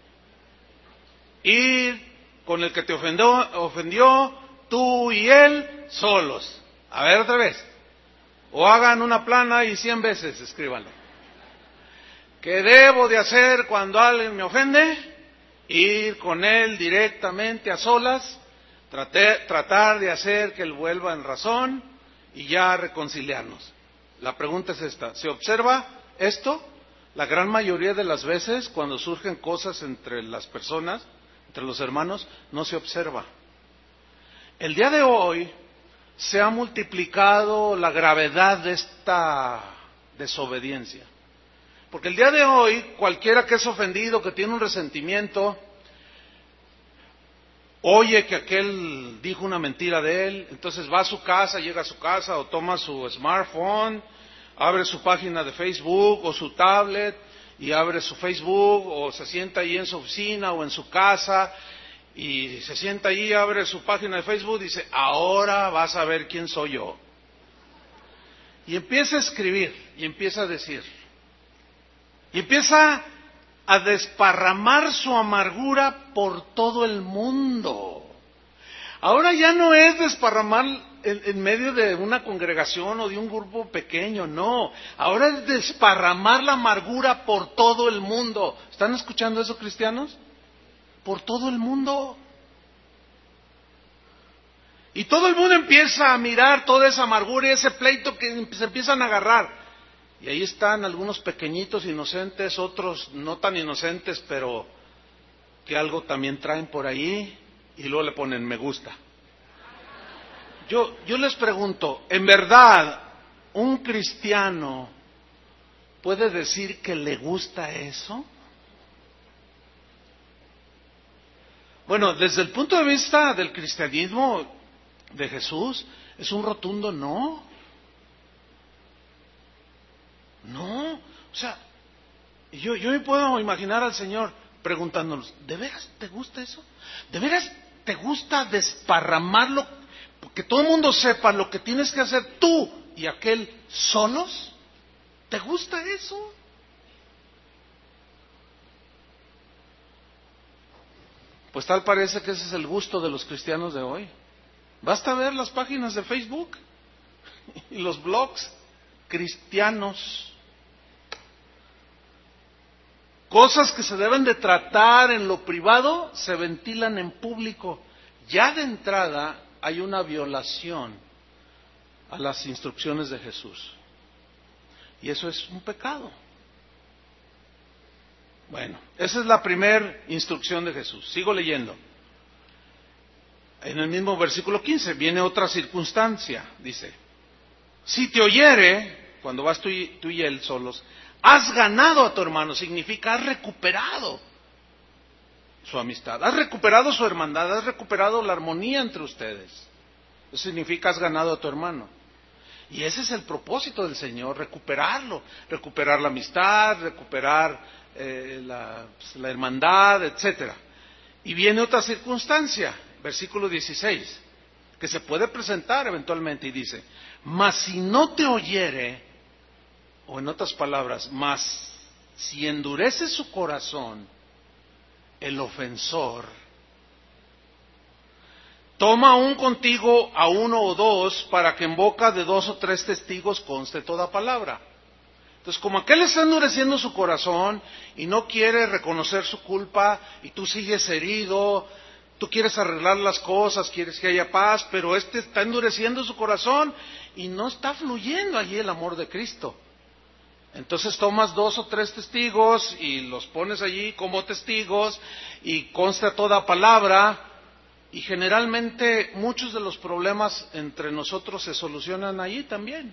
Ir con el que te ofendió, ofendió, tú y él, solos. A ver otra vez. O hagan una plana y cien veces, escríbanlo. ¿Qué debo de hacer cuando alguien me ofende? Ir con él directamente a solas, tratar, tratar de hacer que él vuelva en razón y ya reconciliarnos. La pregunta es esta: ¿se observa esto? La gran mayoría de las veces cuando surgen cosas entre las personas, entre los hermanos, no se observa. El día de hoy se ha multiplicado la gravedad de esta desobediencia. Porque el día de hoy, cualquiera que es ofendido, que tiene un resentimiento, oye que aquel dijo una mentira de él, entonces va a su casa, llega a su casa, o toma su smartphone, abre su página de Facebook o su tablet, y abre su Facebook, o se sienta ahí en su oficina o en su casa, y se sienta ahí, abre su página de Facebook y dice: ahora vas a ver quién soy yo. Y empieza a escribir, y empieza a decir, y empieza a desparramar su amargura por todo el mundo. Ahora ya no es desparramar en, en medio de una congregación o de un grupo pequeño, no. Ahora es desparramar la amargura por todo el mundo. ¿Están escuchando eso, cristianos? Por todo el mundo. Y todo el mundo empieza a mirar toda esa amargura y ese pleito que se empiezan a agarrar. Y ahí están algunos pequeñitos inocentes, otros no tan inocentes, pero que algo también traen por ahí, y luego le ponen me gusta. Yo, yo les pregunto, ¿en verdad un cristiano puede decir que le gusta eso? Bueno, desde el punto de vista del cristianismo de Jesús, es un rotundo no. No, o sea, yo, yo me puedo imaginar al Señor preguntándonos: ¿de veras te gusta eso? ¿De veras te gusta desparramarlo? Que todo el mundo sepa lo que tienes que hacer tú y aquel solos. ¿Te gusta eso? Pues tal parece que ese es el gusto de los cristianos de hoy. Basta ver las páginas de Facebook y los blogs cristianos. Cosas que se deben de tratar en lo privado se ventilan en público. Ya de entrada hay una violación a las instrucciones de Jesús. Y eso es un pecado. Bueno, esa es la primera instrucción de Jesús. Sigo leyendo. En el mismo versículo quince viene otra circunstancia. Dice: si te oyere, cuando vas tú y, tú y él solos, has ganado a tu hermano. Significa has recuperado su amistad, has recuperado su hermandad, has recuperado la armonía entre ustedes. Eso significa has ganado a tu hermano. Y ese es el propósito del Señor: recuperarlo, recuperar la amistad, recuperar eh, la, pues, la hermandad, etcétera. Y viene otra circunstancia, versículo dieciséis, que se puede presentar eventualmente, y dice: mas si no te oyere, o en otras palabras, mas si endurece su corazón el ofensor, toma aún contigo a uno o dos, para que en boca de dos o tres testigos conste toda palabra. Entonces, como aquel está endureciendo su corazón y no quiere reconocer su culpa, y tú sigues herido, tú quieres arreglar las cosas, quieres que haya paz, pero este está endureciendo su corazón y no está fluyendo allí el amor de Cristo. Entonces tomas dos o tres testigos y los pones allí como testigos y consta toda palabra, y generalmente muchos de los problemas entre nosotros se solucionan allí también.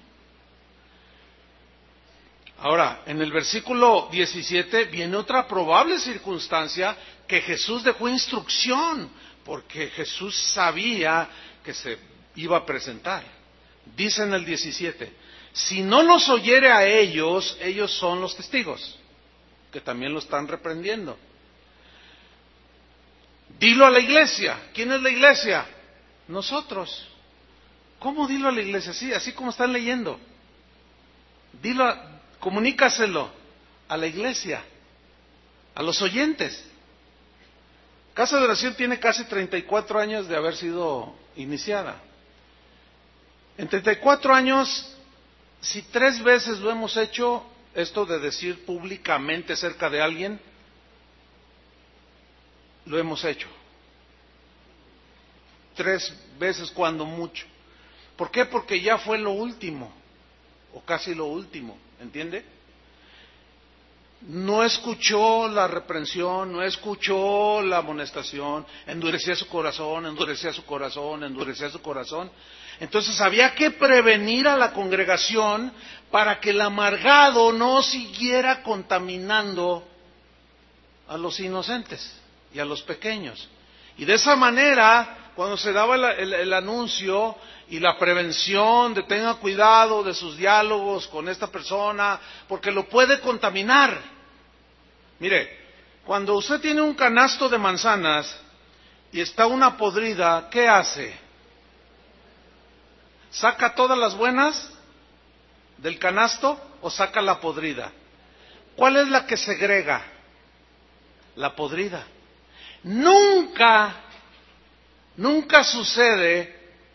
Ahora, en el versículo diecisiete viene otra probable circunstancia que Jesús dejó instrucción, porque Jesús sabía que se iba a presentar. Dice en el diecisiete, si no los oyere a ellos, ellos son los testigos, que también lo están reprendiendo. Dilo a la iglesia. ¿Quién es la iglesia? Nosotros. ¿Cómo dilo a la iglesia? Sí, así como están leyendo. Dilo, a, comunícaselo a la iglesia, a los oyentes. Casa de Oración tiene casi treinta y cuatro años de haber sido iniciada. En treinta y cuatro años, si tres veces lo hemos hecho, esto de decir públicamente cerca de alguien, lo hemos hecho. Tres veces cuando mucho. ¿Por qué? Porque ya fue lo último, o casi lo último, ¿entiende? No escuchó la reprensión, no escuchó la amonestación, endurecía su corazón, endurecía su corazón, endurecía su corazón. Entonces había que prevenir a la congregación para que el amargado no siguiera contaminando a los inocentes y a los pequeños. Y de esa manera, cuando se daba el, el, el anuncio y la prevención de tenga cuidado de sus diálogos con esta persona, porque lo puede contaminar. Mire, cuando usted tiene un canasto de manzanas y está una podrida, ¿qué hace? ¿Saca todas las buenas del canasto o saca la podrida? ¿Cuál es la que segrega? La podrida. Nunca, nunca sucede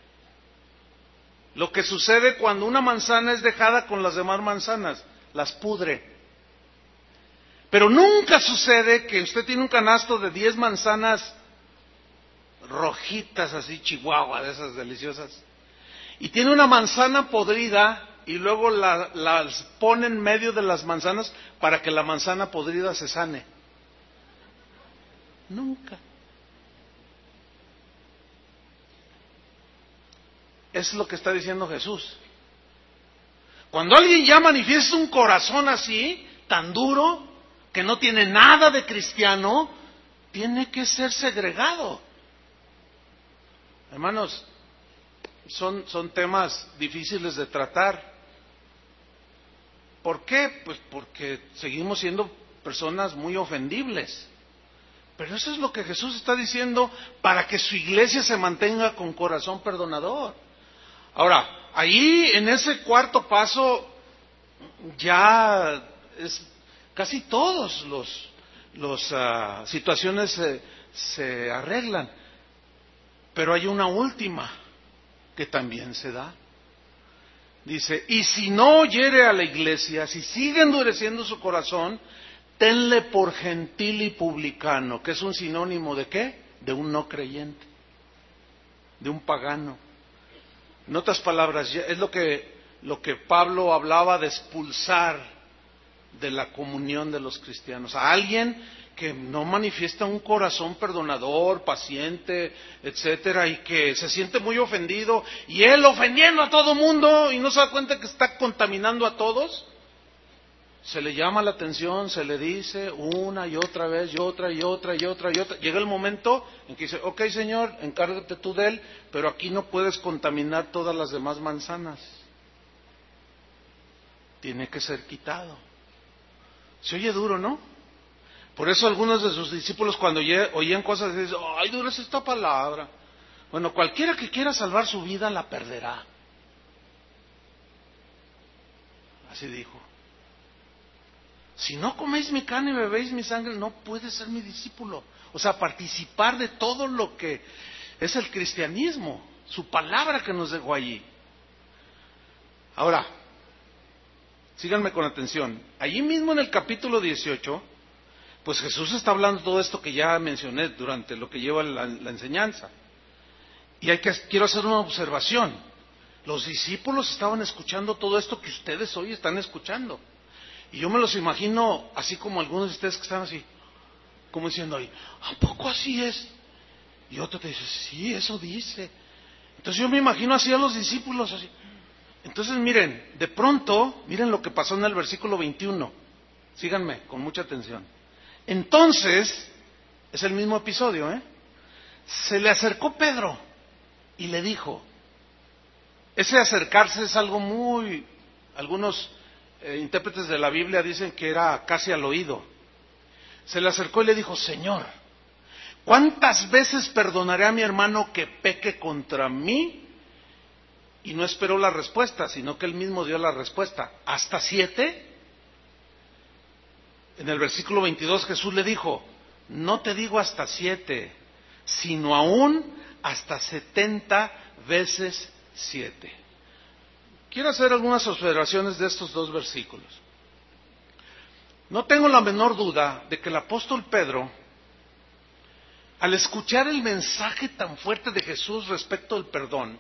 lo que sucede cuando una manzana es dejada con las demás manzanas, las pudre. Pero nunca sucede que usted tiene un canasto de diez manzanas rojitas, así chihuahua, de esas deliciosas, y tiene una manzana podrida y luego la, las pone en medio de las manzanas para que la manzana podrida se sane. Nunca. Es lo que está diciendo Jesús. Cuando alguien ya manifiesta un corazón así, tan duro, que no tiene nada de cristiano, tiene que ser segregado. Hermanos, son, son temas difíciles de tratar. ¿Por qué? Pues porque seguimos siendo personas muy ofendibles. Pero eso es lo que Jesús está diciendo para que su iglesia se mantenga con corazón perdonador. Ahora, ahí en ese cuarto paso ya es casi todos los los uh, situaciones se, se arreglan, pero hay una última que también se da. Dice, y si no oyere a la iglesia, si sigue endureciendo su corazón, tenle por gentil y publicano, que es un sinónimo de ¿qué? De un no creyente, de un pagano. En otras palabras, es lo que, lo que Pablo hablaba de expulsar de la comunión de los cristianos. A alguien que no manifiesta un corazón perdonador, paciente, etcétera, y que se siente muy ofendido, y él ofendiendo a todo mundo y no se da cuenta que está contaminando a todos. Se le llama la atención, se le dice una y otra vez, y otra y otra y otra y otra. Llega el momento en que dice, ok Señor, encárgate tú de él, pero aquí no puedes contaminar todas las demás manzanas. Tiene que ser quitado. Se oye duro, ¿no? Por eso algunos de sus discípulos cuando oían cosas dicen, ay, dura es esta palabra. Bueno, cualquiera que quiera salvar su vida la perderá. Así dijo. Si no coméis mi carne y bebéis mi sangre, no puedes ser mi discípulo. O sea, participar de todo lo que es el cristianismo, su palabra que nos dejó allí. Ahora, síganme con atención. Allí mismo en el capítulo dieciocho, pues Jesús está hablando todo esto que ya mencioné durante lo que lleva la, la enseñanza. Y hay que, quiero hacer una observación. Los discípulos estaban escuchando todo esto que ustedes hoy están escuchando. Y yo me los imagino así como algunos de ustedes que están así, como diciendo ahí, ¿a poco así es? Y otro te dice, sí, eso dice. Entonces yo me imagino así a los discípulos, así. Entonces miren, de pronto, miren lo que pasó en el versículo veintiuno. Síganme con mucha atención. Entonces, es el mismo episodio, ¿eh? Se le acercó Pedro y le dijo, ese acercarse es algo muy, algunos eh, intérpretes de la Biblia dicen que era casi al oído. Se le acercó y le dijo, Señor, ¿cuántas veces perdonaré a mi hermano que peque contra mí? Y no esperó la respuesta, sino que él mismo dio la respuesta. ¿Hasta siete? En el versículo veintidós Jesús le dijo, no te digo hasta siete, sino aún hasta setenta veces siete. Quiero hacer algunas observaciones de estos dos versículos. No tengo la menor duda de que el apóstol Pedro, al escuchar el mensaje tan fuerte de Jesús respecto al perdón,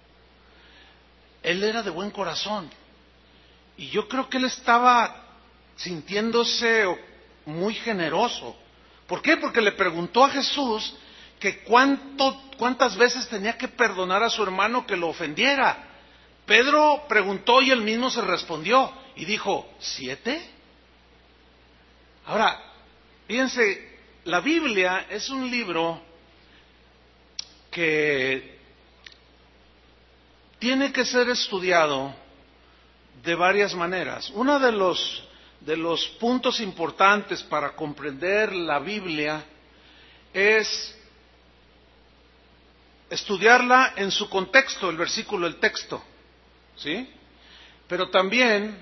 él era de buen corazón. Y yo creo que él estaba sintiéndose muy generoso. ¿Por qué? Porque le preguntó a Jesús que cuánto, cuántas veces tenía que perdonar a su hermano que lo ofendiera. Pedro preguntó y él mismo se respondió y dijo, ¿siete? Ahora, fíjense, la Biblia es un libro que tiene que ser estudiado de varias maneras. Uno de los, de los puntos importantes para comprender la Biblia es estudiarla en su contexto, el versículo, el texto, ¿sí? Pero también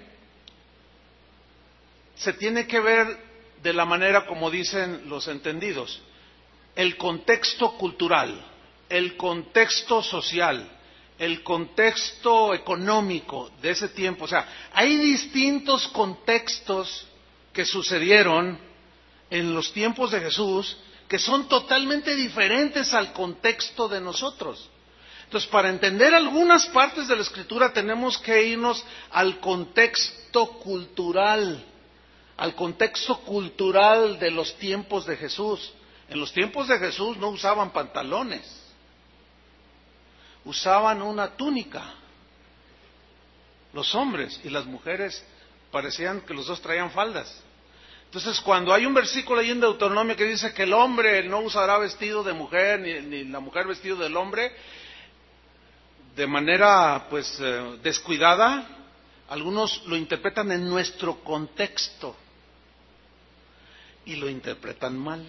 se tiene que ver de la manera como dicen los entendidos, el contexto cultural, el contexto social, el contexto económico de ese tiempo. O sea, hay distintos contextos que sucedieron en los tiempos de Jesús que son totalmente diferentes al contexto de nosotros. Entonces, para entender algunas partes de la Escritura tenemos que irnos al contexto cultural, al contexto cultural de los tiempos de Jesús. En los tiempos de Jesús no usaban pantalones, usaban una túnica. Los hombres y las mujeres parecían que los dos traían faldas. Entonces, cuando hay un versículo ahí en Deuteronomio que dice que el hombre no usará vestido de mujer, ni, ni la mujer vestido del hombre, de manera pues eh, descuidada, algunos lo interpretan en nuestro contexto y lo interpretan mal.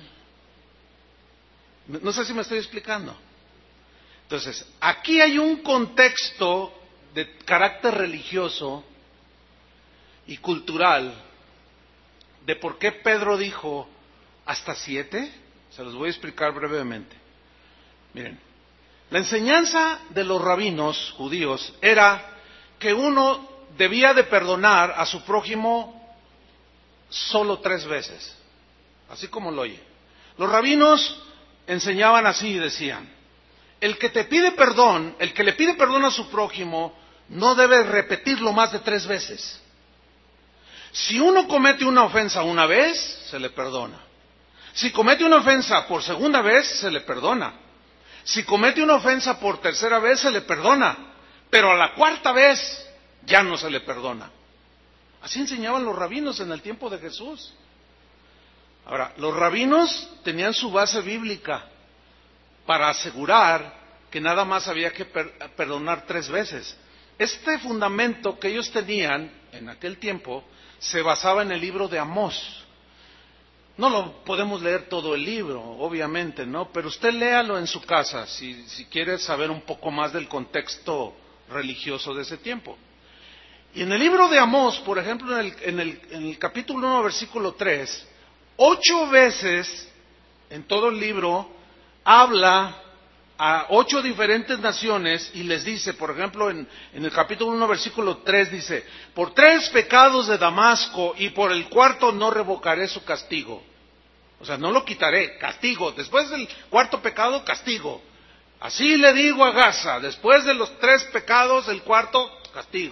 No sé si me estoy explicando. Entonces, aquí hay un contexto de carácter religioso y cultural de por qué Pedro dijo hasta siete. Se los voy a explicar brevemente. Miren, la enseñanza de los rabinos judíos era que uno debía de perdonar a su prójimo solo tres veces, así como lo oye. Los rabinos enseñaban así y decían, el que te pide perdón, el que le pide perdón a su prójimo, no debe repetirlo más de tres veces. Si uno comete una ofensa una vez, se le perdona. Si comete una ofensa por segunda vez, se le perdona. Si comete una ofensa por tercera vez, se le perdona. Pero a la cuarta vez, ya no se le perdona. Así enseñaban los rabinos en el tiempo de Jesús. Ahora, los rabinos tenían su base bíblica para asegurar que nada más había que per- perdonar tres veces. Este fundamento que ellos tenían en aquel tiempo se basaba en el libro de Amós. No lo podemos leer todo el libro, obviamente, ¿no? Pero usted léalo en su casa si, si quiere saber un poco más del contexto religioso de ese tiempo. Y en el libro de Amós, por ejemplo, en el, en el, en el capítulo uno, versículo tres, ocho veces en todo el libro habla a ocho diferentes naciones y les dice, por ejemplo, en, en el capítulo uno, versículo tres, dice, por tres pecados de Damasco y por el cuarto no revocaré su castigo. O sea, no lo quitaré, castigo. Después del cuarto pecado, castigo. Así le digo a Gaza, después de los tres pecados, el cuarto, castigo.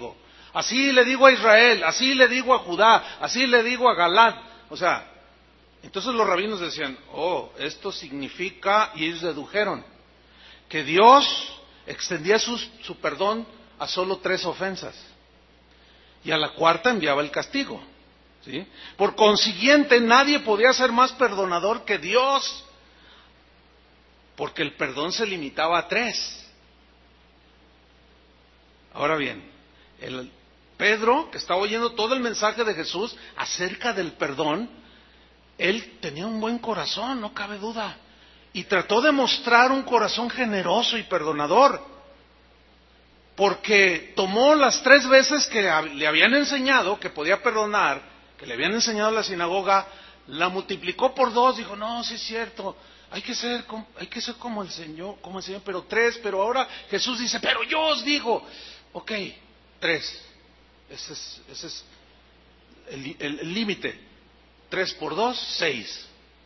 Así le digo a Israel, así le digo a Judá, así le digo a Galad. O sea, entonces los rabinos decían, oh, esto significa, y ellos dedujeron, que Dios extendía su, su perdón a solo tres ofensas. Y a la cuarta enviaba el castigo. ¿Sí? Por consiguiente, nadie podía ser más perdonador que Dios, porque el perdón se limitaba a tres. Ahora bien, el Pedro, que estaba oyendo todo el mensaje de Jesús acerca del perdón, él tenía un buen corazón, no cabe duda, y trató de mostrar un corazón generoso y perdonador, porque tomó las tres veces que le habían enseñado que podía perdonar, que le habían enseñado en la sinagoga, la multiplicó por dos, dijo, no, sí es cierto, hay que ser, hay que ser como el Señor, como el Señor, pero tres, pero ahora Jesús dice, pero yo os digo, ok, tres, ese es, ese es el límite, tres por dos, seis,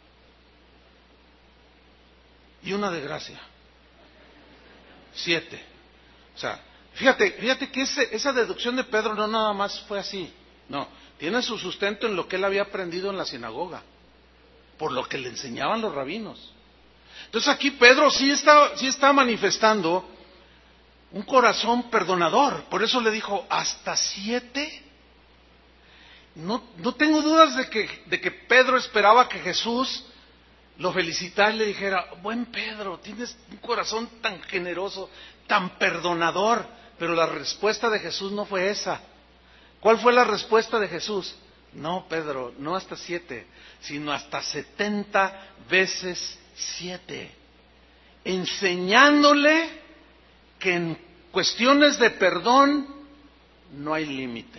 y una de gracia, siete, o sea, fíjate, fíjate que ese, esa deducción de Pedro no nada más fue así, no, tiene su sustento en lo que él había aprendido en la sinagoga, por lo que le enseñaban los rabinos. Entonces aquí Pedro sí está, sí está manifestando un corazón perdonador, por eso le dijo, ¿hasta siete? No, no tengo dudas de que, de que Pedro esperaba que Jesús lo felicitara y le dijera, buen Pedro, tienes un corazón tan generoso, tan perdonador, pero la respuesta de Jesús no fue esa. ¿Cuál fue la respuesta de Jesús? No, Pedro, no hasta siete, sino hasta setenta veces siete, enseñándole que en cuestiones de perdón no hay límite.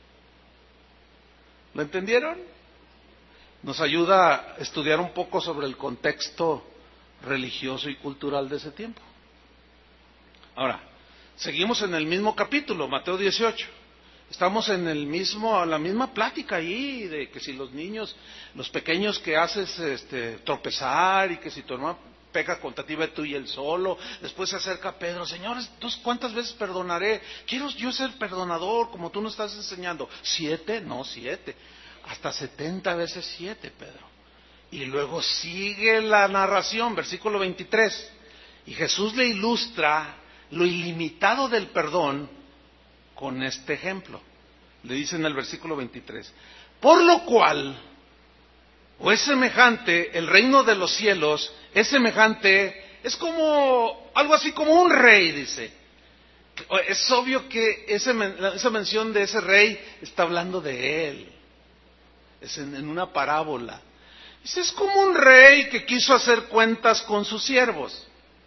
¿Lo entendieron? Nos ayuda a estudiar un poco sobre el contexto religioso y cultural de ese tiempo. Ahora, seguimos en el mismo capítulo, Mateo dieciocho. Estamos en el mismo, la misma plática ahí, de que si los niños, los pequeños que haces este, tropezar, y que si tu hermano peca contra ti, ve tú y él solo. Después se acerca Pedro, señores, ¿cuántas veces perdonaré? Quiero yo ser perdonador, como tú nos estás enseñando. ¿Siete? No, siete. Hasta setenta veces siete, Pedro. Y luego sigue la narración, versículo veintitrés. Y Jesús le ilustra lo ilimitado del perdón con este ejemplo. Le dice en el versículo veintitrés, por lo cual, o es semejante, el reino de los cielos es semejante, es como, algo así como un rey, dice. Es obvio que ese, esa mención de ese rey está hablando de él. Es en, en una parábola. Dice, es como un rey que quiso hacer cuentas con sus siervos.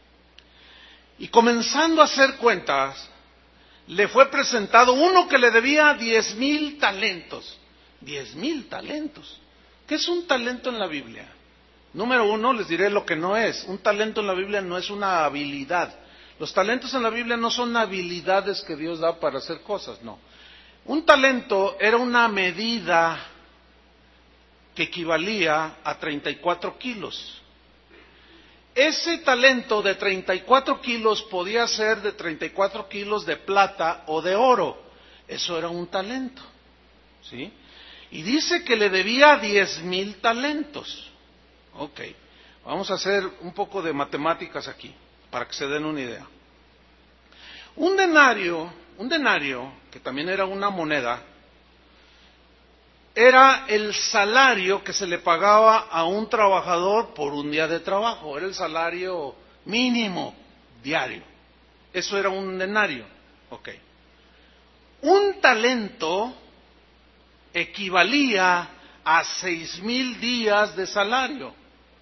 Y comenzando a hacer cuentas, le fue presentado uno que le debía diez mil talentos. Diez mil talentos. ¿Qué es un talento en la Biblia? Número uno, les diré lo que no es. Un talento en la Biblia no es una habilidad. Los talentos en la Biblia no son habilidades que Dios da para hacer cosas, no. Un talento era una medida que equivalía a treinta y cuatro kilos. Ese talento de treinta y cuatro kilos podía ser de treinta y cuatro kilos de plata o de oro. Eso era un talento, ¿sí? Y dice que le debía diez mil talentos. Ok, vamos a hacer un poco de matemáticas aquí, para que se den una idea. Un denario, un denario, que también era una moneda, era el salario que se le pagaba a un trabajador por un día de trabajo. Era el salario mínimo diario. Eso era un denario. Ok. Un talento equivalía a seis mil días de salario.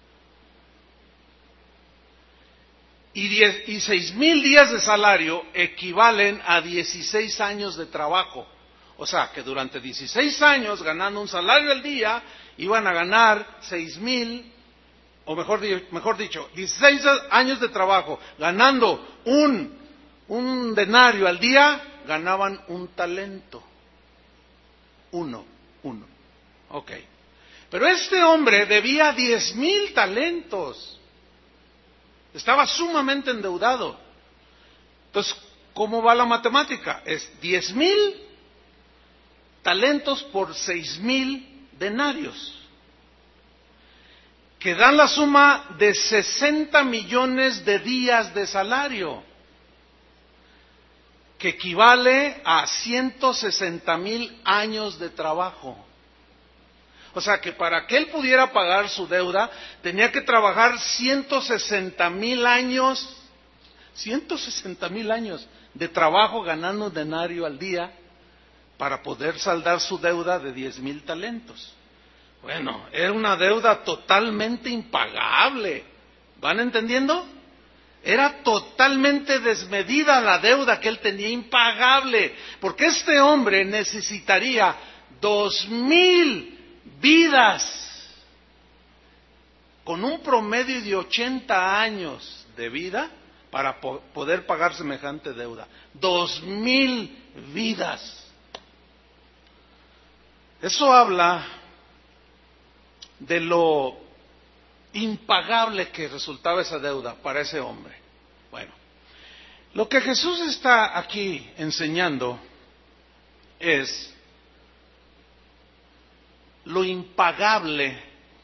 Y, diez, y seis mil días de salario equivalen a dieciséis años de trabajo. O sea, que durante dieciséis años, ganando un salario al día, iban a ganar seis mil, o mejor, mejor dicho, dieciséis años de trabajo, ganando un, un denario al día, ganaban un talento. Uno, uno. Ok. Pero este hombre debía diez mil talentos. Estaba sumamente endeudado. Entonces, ¿cómo va la matemática? Es diez mil talentos por seis mil denarios, que dan la suma de sesenta millones de días de salario, que equivale a ciento sesenta mil años de trabajo. O sea que para que él pudiera pagar su deuda, tenía que trabajar ciento sesenta mil años, ciento sesenta mil años de trabajo ganando un denario al día para poder saldar su deuda de diez mil talentos. Bueno, era una deuda totalmente impagable. ¿Van entendiendo? Era totalmente desmedida la deuda que él tenía, impagable, porque este hombre necesitaría dos mil vidas con un promedio de ochenta años de vida para po- poder pagar semejante deuda. Dos mil vidas. Eso habla de lo impagable que resultaba esa deuda para ese hombre. Bueno, lo que Jesús está aquí enseñando es lo impagable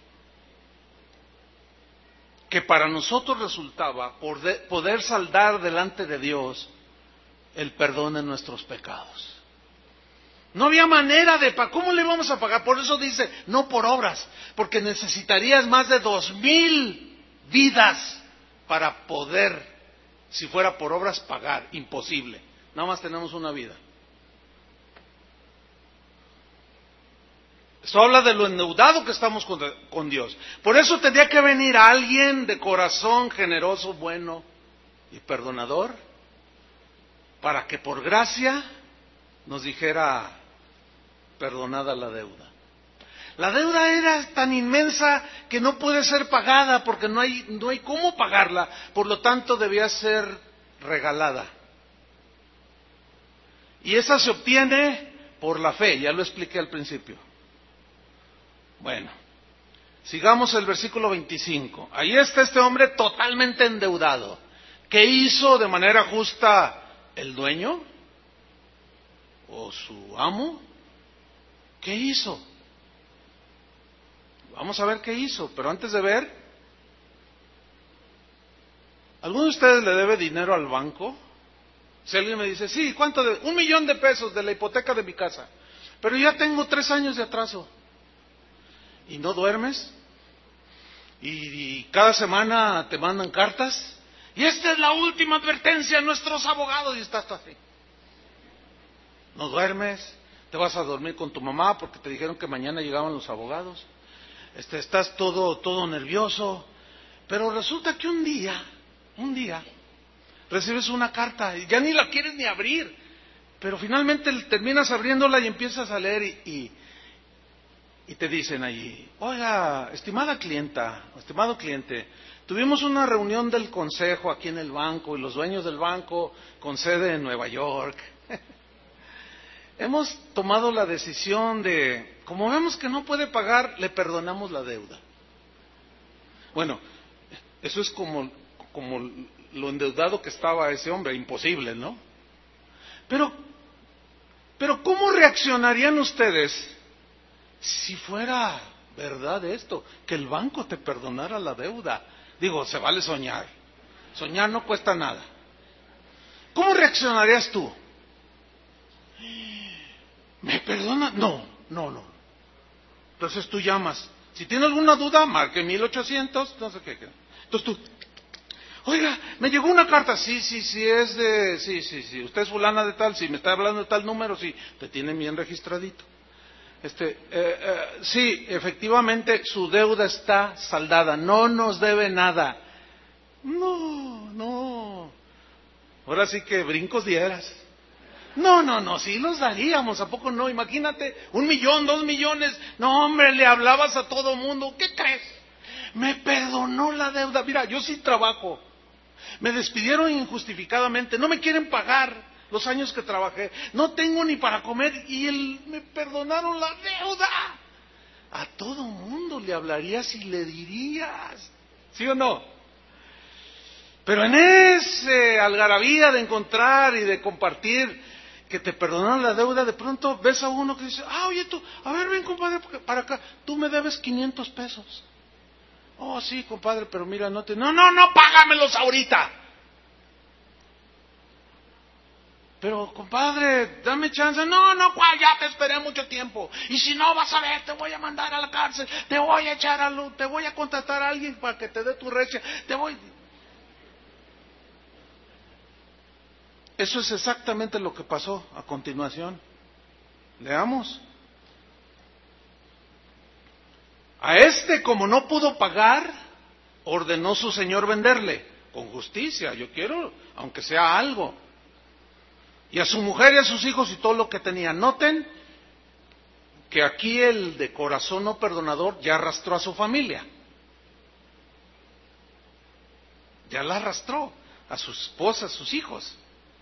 que para nosotros resultaba poder saldar delante de Dios el perdón de nuestros pecados. No había manera de pagar. ¿Cómo le vamos a pagar? Por eso dice, no por obras, porque necesitarías más de dos mil vidas para poder, si fuera por obras, pagar. Imposible. Nada más tenemos una vida. Esto habla de lo endeudado que estamos con, con Dios. Por eso tendría que venir alguien de corazón generoso, bueno y perdonador, para que por gracia nos dijera, perdonada la deuda. La deuda era tan inmensa que no puede ser pagada porque no hay, no hay cómo pagarla, por lo tanto debía ser regalada. Y esa se obtiene por la fe, ya lo expliqué al principio. Bueno, sigamos el versículo veinticinco. Ahí está este hombre totalmente endeudado. ¿Qué hizo de manera justa el dueño? ¿O su amo? ¿Qué hizo? Vamos a ver qué hizo, pero antes de ver, ¿alguno de ustedes le debe dinero al banco? Si alguien me dice, sí, ¿cuánto debe? Un millón de pesos de la hipoteca de mi casa, pero ya tengo tres años de atraso. ¿Y no duermes? Y, y cada semana te mandan cartas, y esta es la última advertencia a nuestros abogados, y estás así. No duermes, te vas a dormir con tu mamá porque te dijeron que mañana llegaban los abogados. Este, estás todo, todo nervioso, pero resulta que un día, un día, recibes una carta y ya ni la quieres ni abrir, pero finalmente terminas abriéndola y empiezas a leer y, y, y te dicen allí, oiga, estimada clienta, estimado cliente, tuvimos una reunión del consejo aquí en el banco y los dueños del banco con sede en Nueva York. Hemos tomado la decisión de, como vemos que no puede pagar, le perdonamos la deuda. Bueno, eso es como, como lo endeudado que estaba ese hombre, imposible, ¿no? Pero, pero ¿cómo reaccionarían ustedes si fuera verdad esto, que el banco te perdonara la deuda? Digo, se vale soñar. Soñar no cuesta nada. ¿Cómo reaccionarías tú? ¿Me perdona? No, no, no. Entonces tú llamas. Si tiene alguna duda, marque mil ochocientos, no sé qué. Entonces tú, oiga, me llegó una carta. Sí, sí, sí, es de, sí, sí, sí. Usted es fulana de tal, sí, me está hablando de tal número, sí. Te tienen bien registradito. Este, eh, eh, sí, efectivamente, su deuda está saldada. No nos debe nada. No, no. Ahora sí que brincos dieras. No, no, no, sí los daríamos, ¿a poco no? Imagínate, un millón, dos millones. No, hombre, le hablabas a todo mundo. ¿Qué crees? Me perdonó la deuda. Mira, yo sí trabajo. Me despidieron injustificadamente. No me quieren pagar los años que trabajé. No tengo ni para comer y él, me perdonaron la deuda. A todo mundo le hablarías y le dirías. ¿Sí o no? Pero en ese algarabía de encontrar y de compartir, que te perdonaron la deuda, de pronto ves a uno que dice, ah, oye tú, a ver, ven compadre, para acá, tú me debes quinientos pesos. Oh, sí, compadre, pero mira, no te... No, no, no, págamelos ahorita. Pero, compadre, dame chance. No, no, cuál, ya te esperé mucho tiempo. Y si no, vas a ver, te voy a mandar a la cárcel, te voy a echar a luz, te voy a contratar a alguien para que te dé tu recha, te voy... Eso es exactamente lo que pasó a continuación. Leamos. A este, como no pudo pagar, ordenó su señor venderle, con justicia, yo quiero, aunque sea algo. Y a su mujer y a sus hijos y todo lo que tenía. Noten que aquí el de corazón no perdonador ya arrastró a su familia. Ya la arrastró, a su esposa, a sus hijos.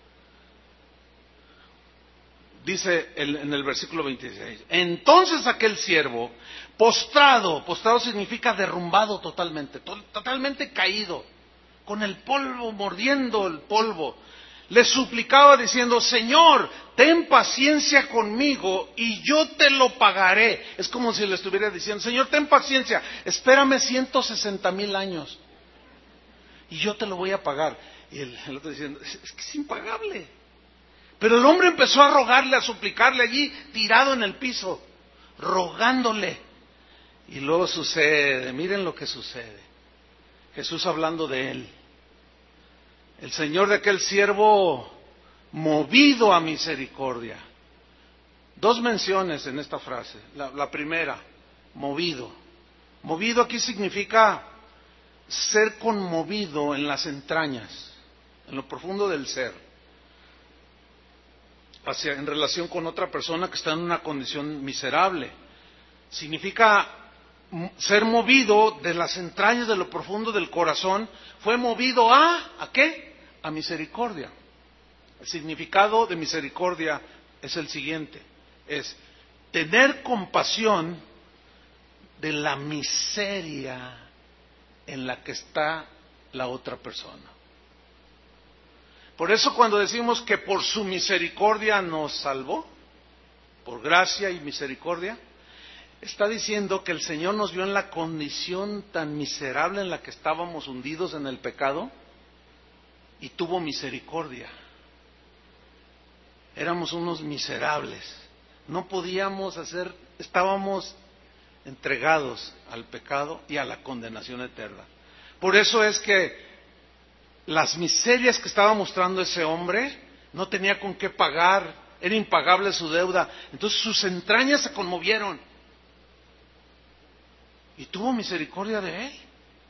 Dice en el versículo veintiséis, entonces aquel siervo, postrado, postrado significa derrumbado totalmente, to- totalmente caído, con el polvo, mordiendo el polvo, le suplicaba diciendo, Señor, ten paciencia conmigo y yo te lo pagaré. Es como si le estuviera diciendo, Señor, ten paciencia, espérame ciento sesenta mil años y yo te lo voy a pagar. Y el, el otro diciendo, es, es que es impagable. Pero el hombre empezó a rogarle, a suplicarle allí, tirado en el piso, rogándole. Y luego sucede, miren lo que sucede. Jesús hablando de él. El Señor de aquel siervo, movido a misericordia. Dos menciones en esta frase. La, la primera, movido. Movido aquí significa ser conmovido en las entrañas, en lo profundo del ser. Hacia, en relación con otra persona que está en una condición miserable. Significa ser movido de las entrañas, de lo profundo del corazón. Fue movido a, ¿a qué? A misericordia. El significado de misericordia es el siguiente, es tener compasión de la miseria en la que está la otra persona. Por eso cuando decimos que por su misericordia nos salvó, por gracia y misericordia, está diciendo que el Señor nos vio en la condición tan miserable en la que estábamos hundidos en el pecado y tuvo misericordia. Éramos unos miserables, no podíamos hacer, estábamos entregados al pecado y a la condenación eterna. Por eso es que las miserias que estaba mostrando ese hombre, no tenía con qué pagar, era impagable su deuda, entonces sus entrañas se conmovieron y tuvo misericordia de él.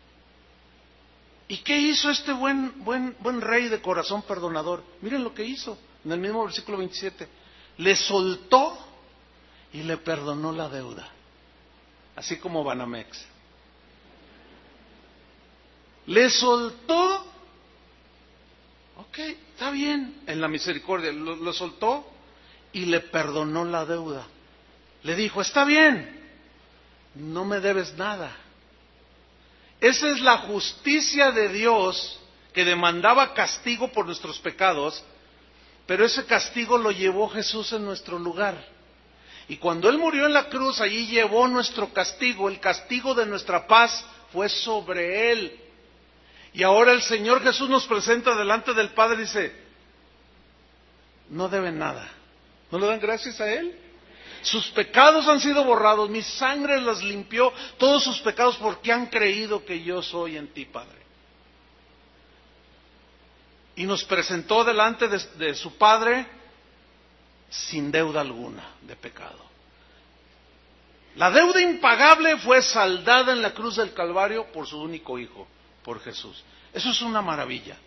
¿Y qué hizo este buen, buen, buen rey de corazón perdonador? Miren lo que hizo en el mismo versículo veintisiete, le soltó y le perdonó la deuda, así como Banamex. Le soltó. Ok, está bien, en la misericordia, lo, lo soltó y le perdonó la deuda. Le dijo, está bien, no me debes nada. Esa es la justicia de Dios que demandaba castigo por nuestros pecados, pero ese castigo lo llevó Jesús en nuestro lugar. Y cuando Él murió en la cruz, allí llevó nuestro castigo, el castigo de nuestra paz fue sobre Él. Y ahora el Señor Jesús nos presenta delante del Padre y dice, no deben nada. ¿No le dan gracias a Él? Sus pecados han sido borrados, mi sangre los limpió, todos sus pecados porque han creído que yo soy en ti, Padre. Y nos presentó delante de, de su Padre sin deuda alguna de pecado. La deuda impagable fue saldada en la cruz del Calvario por su único Hijo, por Jesús. Eso es una maravilla.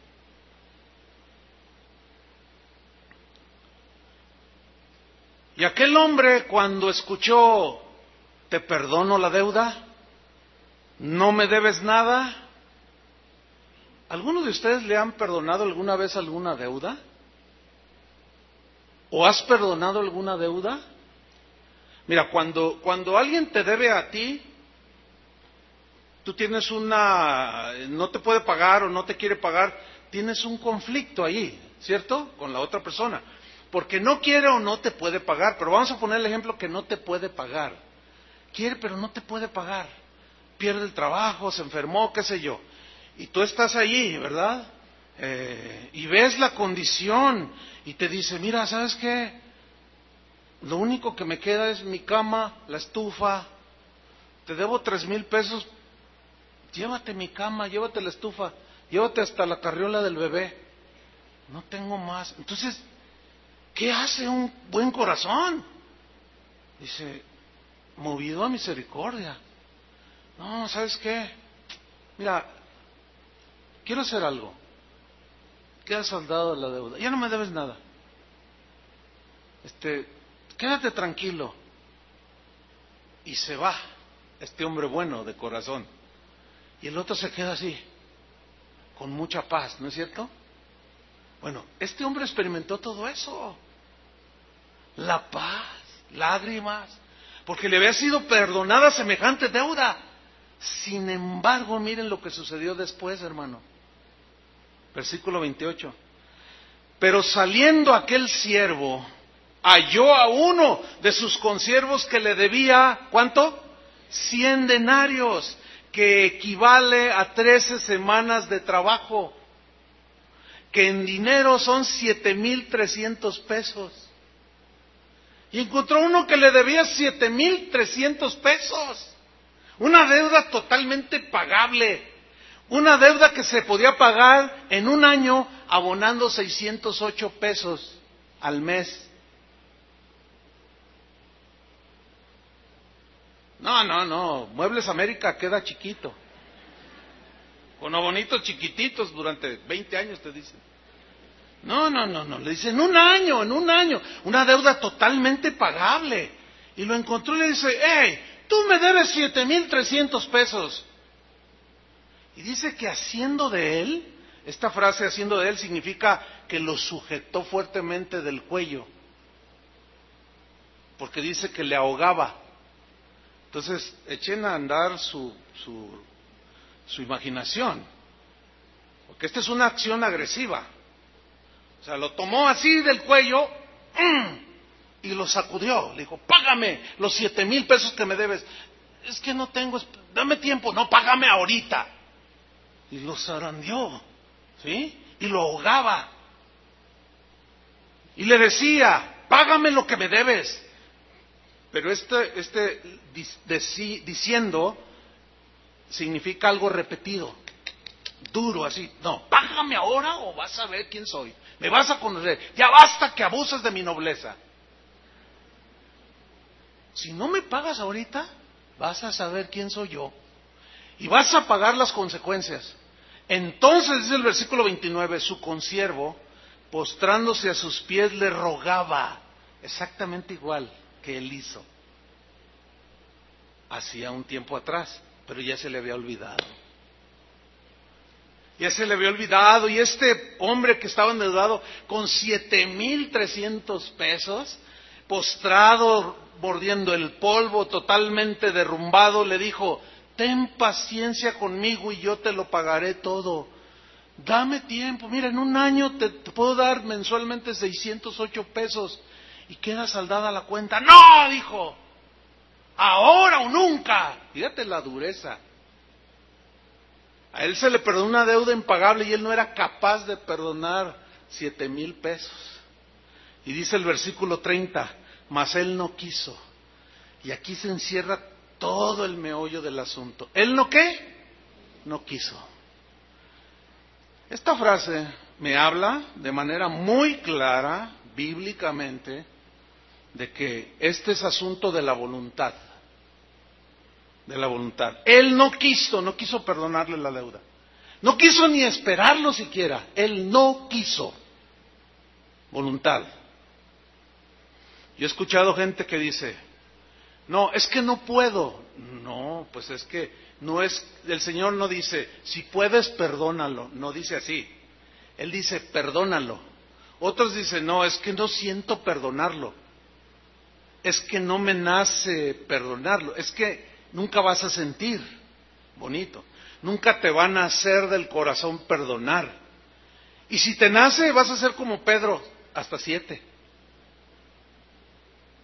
Y aquel hombre, cuando escuchó, te perdono la deuda, no me debes nada. ¿Alguno de ustedes le han perdonado alguna vez alguna deuda? ¿O has perdonado alguna deuda? Mira, cuando, cuando alguien te debe a ti, tú tienes una, no te puede pagar o no te quiere pagar, tienes un conflicto ahí, ¿cierto? Con la otra persona. porque no quiere o no te puede pagar, pero vamos a poner el ejemplo que no te puede pagar. Quiere, pero no te puede pagar. Pierde el trabajo, se enfermó, qué sé yo. Y tú estás allí, ¿verdad? Eh, y ves la condición y te dice, mira, ¿sabes qué? Lo único que me queda es mi cama, la estufa. Te debo tres mil pesos. Llévate mi cama, llévate la estufa, llévate hasta la carriola del bebé. No tengo más. Entonces, ¿qué hace un buen corazón? Dice, movido a misericordia. No, ¿sabes qué? Mira, quiero hacer algo. Queda saldado la deuda. Ya no me debes nada. Este, quédate tranquilo. Y se va este hombre bueno de corazón. Y el otro se queda así, con mucha paz, ¿no es cierto? Bueno, este hombre experimentó todo eso. La paz, lágrimas, porque le había sido perdonada semejante deuda. Sin embargo, miren lo que sucedió después, hermano. Versículo veintiocho. Pero saliendo aquel siervo, halló a uno de sus consiervos que le debía, ¿cuánto? Cien denarios, que equivale a trece semanas de trabajo, que en dinero son siete mil trescientos pesos. Y encontró uno que le debía siete mil trescientos pesos. Una deuda totalmente pagable. Una deuda que se podía pagar en un año abonando seiscientos ocho pesos al mes. No, no, no. Muebles América queda chiquito. Con abonitos chiquititos durante veinte años te dicen. No, no, no, no. Le dicen un año, en un año. Una deuda totalmente pagable. Y lo encontró y le dice, hey, tú me debes siete mil trescientos pesos. Y dice que haciendo de él, esta frase haciendo de él significa que lo sujetó fuertemente del cuello. Porque dice que le ahogaba. Entonces, echen a andar su, su, su imaginación. Porque esta es una acción agresiva. O sea, lo tomó así del cuello ¡um! Y lo sacudió. Le dijo, págame los siete mil pesos que me debes. Es que no tengo, dame tiempo. No, págame ahorita. Y lo zarandeó, ¿sí? Y lo ahogaba. Y le decía, págame lo que me debes. Pero este, este deci, diciendo significa algo repetido, duro así. No, págame ahora o vas a ver quién soy. Me vas a conocer. Ya basta que abuses de mi nobleza. Si no me pagas ahorita, vas a saber quién soy yo. Y vas a pagar las consecuencias. Entonces, dice el versículo veintinueve, su consiervo, postrándose a sus pies, le rogaba, exactamente igual que él hizo hacía un tiempo atrás, pero ya se le había olvidado. Ya se le había olvidado, y este hombre que estaba endeudado con siete mil trescientos pesos, postrado, mordiendo el polvo, totalmente derrumbado, le dijo, ten paciencia conmigo y yo te lo pagaré todo. Dame tiempo, mira, en un año te, te puedo dar mensualmente seiscientos ocho pesos y queda saldada la cuenta. No, dijo, ahora o nunca. Fíjate la dureza. A él se le perdonó una deuda impagable y él no era capaz de perdonar siete mil pesos. Y dice el versículo treinta, mas él no quiso. Y aquí se encierra todo el meollo del asunto. ¿Él no qué? No quiso. Esta frase me habla de manera muy clara, bíblicamente, de que este es asunto de la voluntad. De la voluntad. Él no quiso, no quiso perdonarle la deuda. No quiso ni esperarlo siquiera. Él no quiso. Voluntad. Yo he escuchado gente que dice, no, es que no puedo. No, pues es que no es, el Señor no dice, si puedes, perdónalo. No dice así. Él dice, perdónalo. Otros dicen, no, es que no siento perdonarlo. Es que no me nace perdonarlo. Es que nunca vas a sentir, bonito, nunca te va a nacer del corazón perdonar. Y si te nace, vas a ser como Pedro, hasta siete.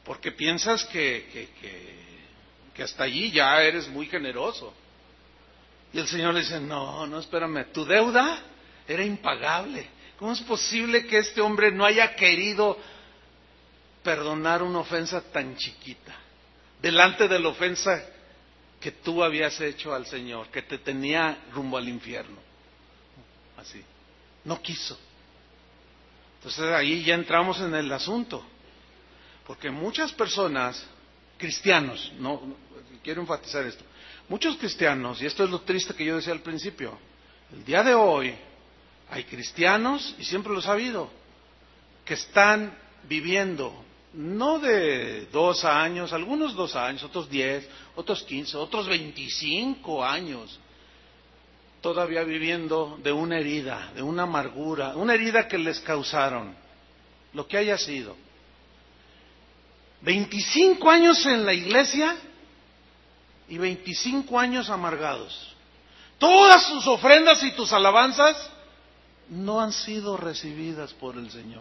porque piensas que, que, que, que hasta allí ya eres muy generoso. Y el Señor le dice, no, no, espérame, tu deuda era impagable. ¿Cómo es posible que este hombre no haya querido perdonar una ofensa tan chiquita delante de la ofensa que tú habías hecho al Señor, que te tenía rumbo al infierno? Así, no quiso. Entonces ahí ya entramos en el asunto, porque muchas personas, cristianos, no, no quiero enfatizar esto, muchos cristianos, y esto es lo triste que yo decía al principio, el día de hoy hay cristianos, y siempre los ha habido, que están viviendo, no de dos años, algunos dos años, otros diez, otros quince, otros veinticinco años, todavía viviendo de una herida, de una amargura, una herida que les causaron, lo que haya sido. veinticinco años en la iglesia y veinticinco años amargados. Todas sus ofrendas y tus alabanzas no han sido recibidas por el Señor.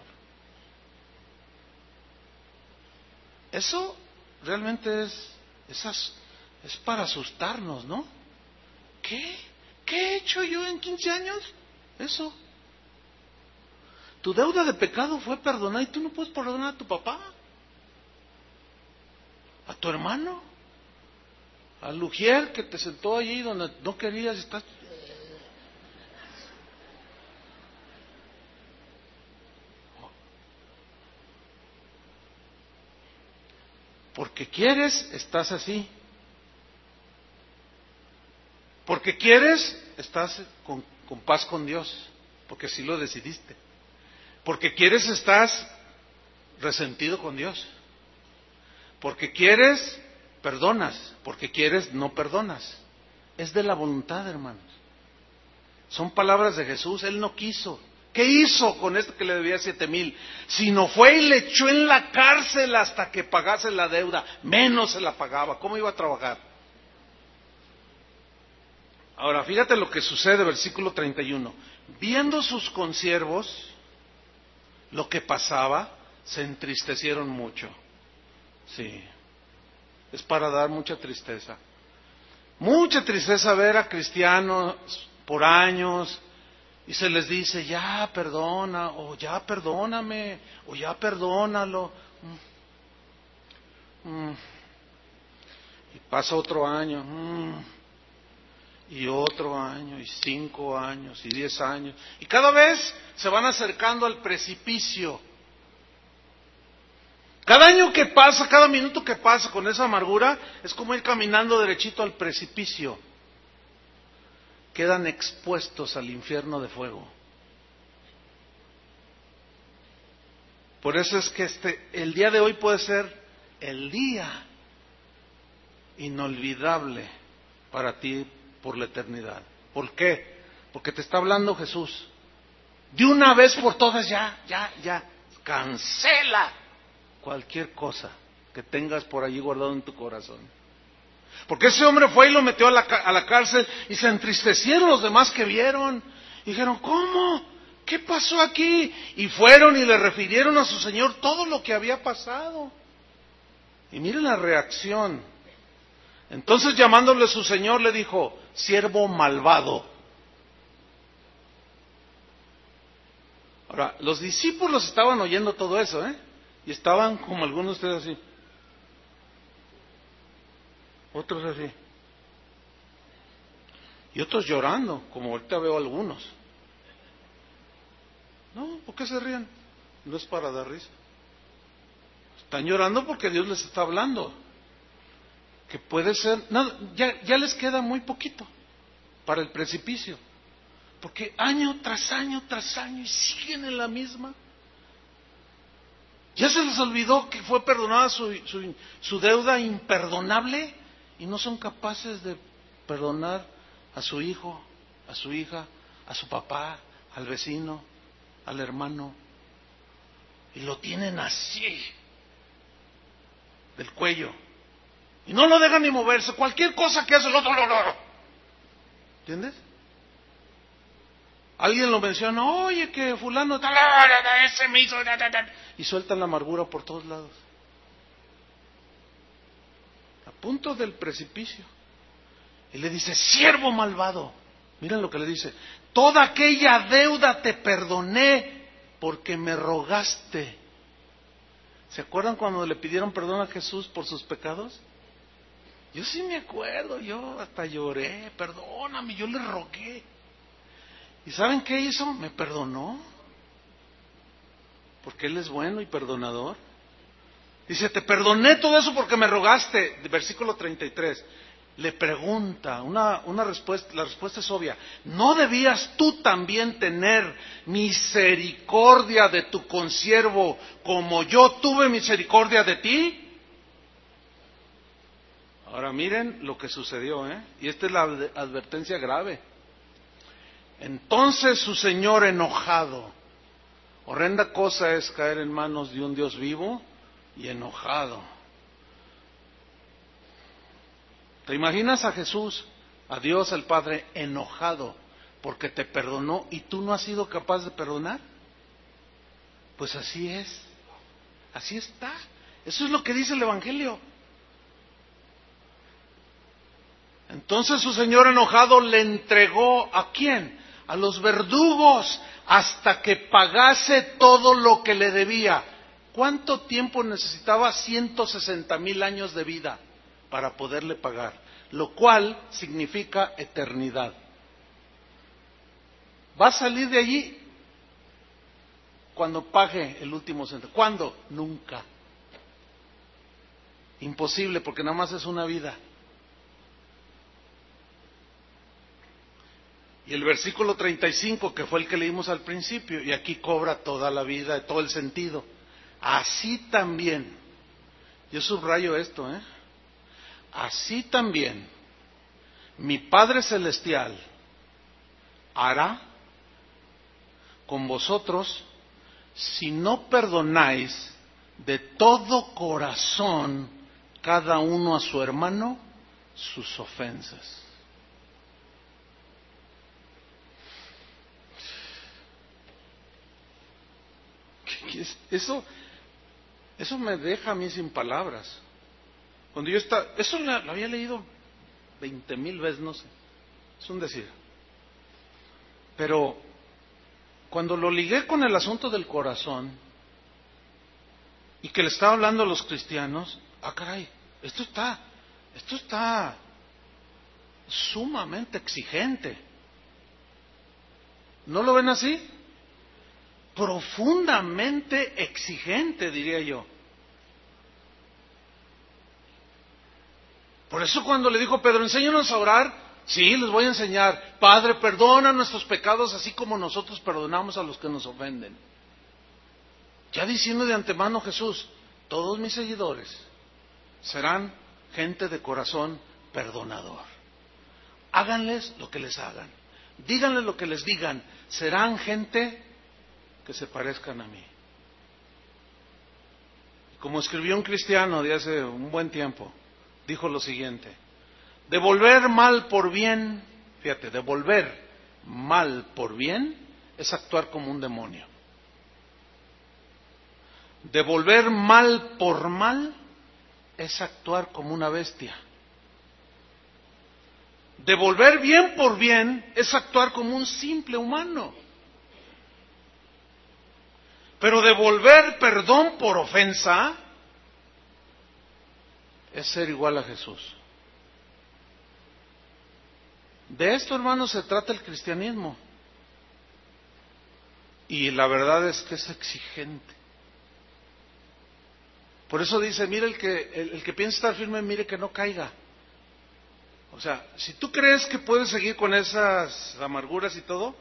Eso realmente es, es, es para asustarnos, ¿no? ¿Qué? ¿Qué he hecho yo en quince años? Eso. Tu deuda de pecado fue perdonar y tú no puedes perdonar a tu papá, a tu hermano, al ujier que te sentó allí donde no querías estar. Porque quieres, estás así. Porque quieres, estás con, con paz con Dios, porque así lo decidiste. Porque quieres, estás resentido con Dios. Porque quieres, perdonas. Porque quieres, no perdonas. Es de la voluntad, hermanos. Son palabras de Jesús. Él no quiso. ¿Qué hizo con esto que le debía siete mil? Si no fue y le echó en la cárcel hasta que pagase la deuda. Menos se la pagaba. ¿Cómo iba a trabajar? Ahora, fíjate lo que sucede, versículo treinta y uno. Viendo sus consiervos lo que pasaba, se entristecieron mucho. Sí, es para dar mucha tristeza. Mucha tristeza ver a cristianos por años y se les dice, ya perdona, o ya perdóname, o ya perdónalo. Mm. Mm. Y pasa otro año. Mm. Y otro año, y cinco años, y diez años. Y cada vez se van acercando al precipicio. Cada año que pasa, cada minuto que pasa con esa amargura, es como ir caminando derechito al precipicio. Quedan expuestos al infierno de fuego. Por eso es que este, el día de hoy puede ser el día inolvidable para ti por la eternidad. ¿Por qué? Porque te está hablando Jesús. De una vez por todas ya, ya, ya. Cancela cualquier cosa que tengas por allí guardado en tu corazón. Porque ese hombre fue y lo metió a la, a la cárcel y se entristecieron los demás que vieron. Y dijeron, ¿cómo? ¿Qué pasó aquí? Y fueron y le refirieron a su señor todo lo que había pasado. Y miren la reacción. Entonces llamándole a su señor le dijo, siervo malvado. Ahora, los discípulos estaban oyendo todo eso, ¿eh? Y estaban como algunos de ustedes así. Otros así. Y otros llorando, como ahorita veo algunos. No, ¿por qué se ríen? No es para dar risa. Están llorando porque Dios les está hablando. Que puede ser, no, ya, ya les queda muy poquito para el precipicio. Porque año tras año tras año y siguen en la misma. Ya se les olvidó que fue perdonada su, su, su deuda imperdonable y no son capaces de perdonar a su hijo, a su hija, a su papá, al vecino, al hermano. Y lo tienen así, del cuello. Y no lo dejan ni moverse. Cualquier cosa que hace el otro, no, no, no. ¿Entiendes? Alguien lo menciona, oye, que fulano, ese me hizo, y sueltan la amargura por todos lados. punto del precipicio. Y le dice, siervo malvado, miren lo que le dice, toda aquella deuda te perdoné porque me rogaste. ¿Se acuerdan cuando le pidieron perdón a Jesús por sus pecados? Yo sí me acuerdo, yo hasta lloré, perdóname, yo le rogué. ¿Y saben qué hizo? Me perdonó. Porque Él es bueno y perdonador. Dice, te perdoné todo eso porque me rogaste. Versículo treinta y tres. Le pregunta, una, una respuesta, la respuesta es obvia. ¿No debías tú también tener misericordia de tu consiervo como yo tuve misericordia de ti? Ahora miren lo que sucedió, ¿eh? Y esta es la advertencia grave. Entonces su señor enojado, horrenda cosa es caer en manos de un Dios vivo y enojado. ¿Te imaginas a Jesús, a Dios el Padre, enojado porque te perdonó y tú no has sido capaz de perdonar? Pues así es, así está. Eso es lo que dice el Evangelio. Entonces su señor enojado le entregó ¿a quién? A los verdugos hasta que pagase todo lo que le debía. ¿Cuánto tiempo necesitaba? ciento sesenta mil años de vida para poderle pagar, lo cual significa eternidad. Va a salir de allí cuando pague el último centavo. ¿Cuándo? Nunca. Imposible, porque nada más es una vida. Y el versículo treinta y cinco, que fue el que leímos al principio, y aquí cobra toda la vida, todo el sentido. Así también, yo subrayo esto, ¿eh? Así también, mi Padre Celestial hará con vosotros si no perdonáis de todo corazón cada uno a su hermano sus ofensas. Eso, eso me deja a mí sin palabras. Cuando yo estaba, eso lo, lo había leído veinte mil veces, no sé, es un decir. Pero cuando lo ligué con el asunto del corazón y que le estaba hablando a los cristianos, ah caray, esto está, esto está sumamente exigente. ¿No lo ven así? Profundamente exigente, diría yo. Por eso cuando le dijo Pedro, enséñanos a orar, sí, les voy a enseñar. Padre, perdona nuestros pecados así como nosotros perdonamos a los que nos ofenden. Ya diciendo de antemano Jesús, todos mis seguidores serán gente de corazón perdonador. Háganles lo que les hagan, díganles lo que les digan, serán gente que se parezcan a mí. Como escribió un cristiano de hace un buen tiempo, dijo lo siguiente: devolver mal por bien, fíjate, devolver mal por bien es actuar como un demonio. Devolver mal por mal es actuar como una bestia. Devolver bien por bien es actuar como un simple humano. Pero devolver perdón por ofensa es ser igual a Jesús. De esto, hermanos, se trata el cristianismo. Y la verdad es que es exigente. Por eso dice, mire, el que, el, el que piensa estar firme, mire que no caiga. O sea, si tú crees que puedes seguir con esas amarguras y todo,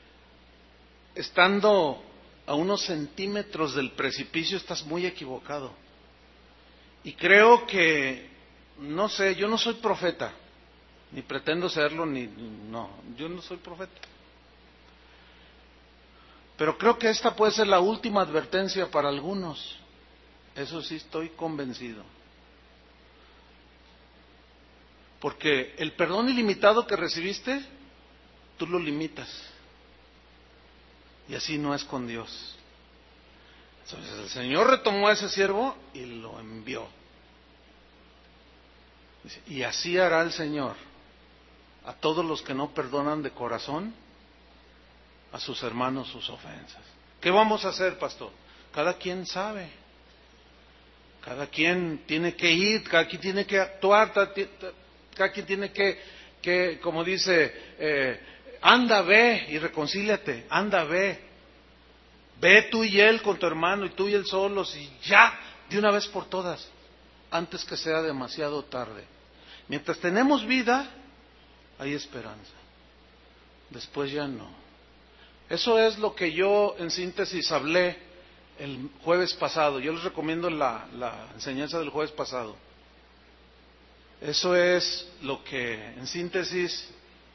estando a unos centímetros del precipicio, estás muy equivocado. Y creo que, no sé, yo no soy profeta, ni pretendo serlo, ni, no, yo no soy profeta. Pero creo que esta puede ser la última advertencia para algunos. Eso sí estoy convencido. Porque el perdón ilimitado que recibiste, tú lo limitas. Y así no es con Dios. Entonces el Señor retomó a ese siervo y lo envió. Dice, y así hará el Señor a todos los que no perdonan de corazón a sus hermanos sus ofensas. ¿Qué vamos a hacer, pastor? Cada quien sabe. Cada quien tiene que ir, cada quien tiene que actuar, cada quien tiene que, que como dice, eh, anda, ve y reconcíliate, anda, ve. Ve tú y él con tu hermano y tú y él solos y ya, de una vez por todas, antes que sea demasiado tarde. Mientras tenemos vida, hay esperanza. Después ya no. Eso es lo que yo en síntesis hablé el jueves pasado. Yo les recomiendo la, la enseñanza del jueves pasado. Eso es lo que en síntesis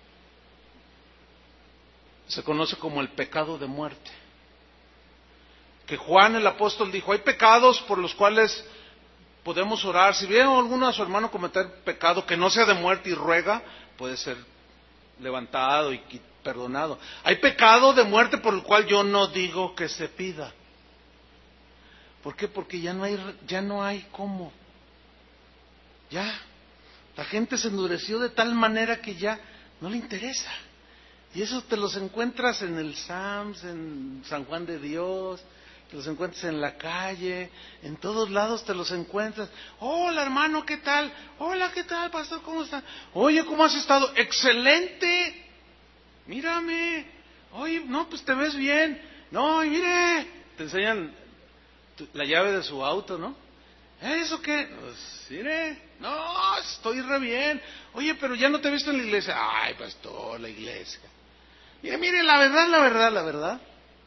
se conoce como el pecado de muerte. Que Juan el apóstol dijo, hay pecados por los cuales podemos orar. Si viene alguno a su hermano cometer pecado que no sea de muerte y ruega, puede ser levantado y perdonado. Hay pecado de muerte por el cual yo no digo que se pida. ¿Por qué? Porque ya no hay, ya no hay cómo. Ya. La gente se endureció de tal manera que ya no le interesa. Y eso te los encuentras en el Sams, en San Juan de Dios, te los encuentras en la calle, en todos lados te los encuentras. Hola hermano, ¿qué tal? Hola, ¿qué tal, pastor? ¿Cómo está? Oye, ¿cómo has estado? Excelente. Mírame. Oye, no, pues te ves bien. No, y mire, te enseñan la llave de su auto, ¿no? ¿Eso qué? Pues, mire, no, estoy re bien. Oye, pero ya no te he visto en la iglesia. Ay, pastor, la iglesia. Mire, mire, la verdad, la verdad, la verdad.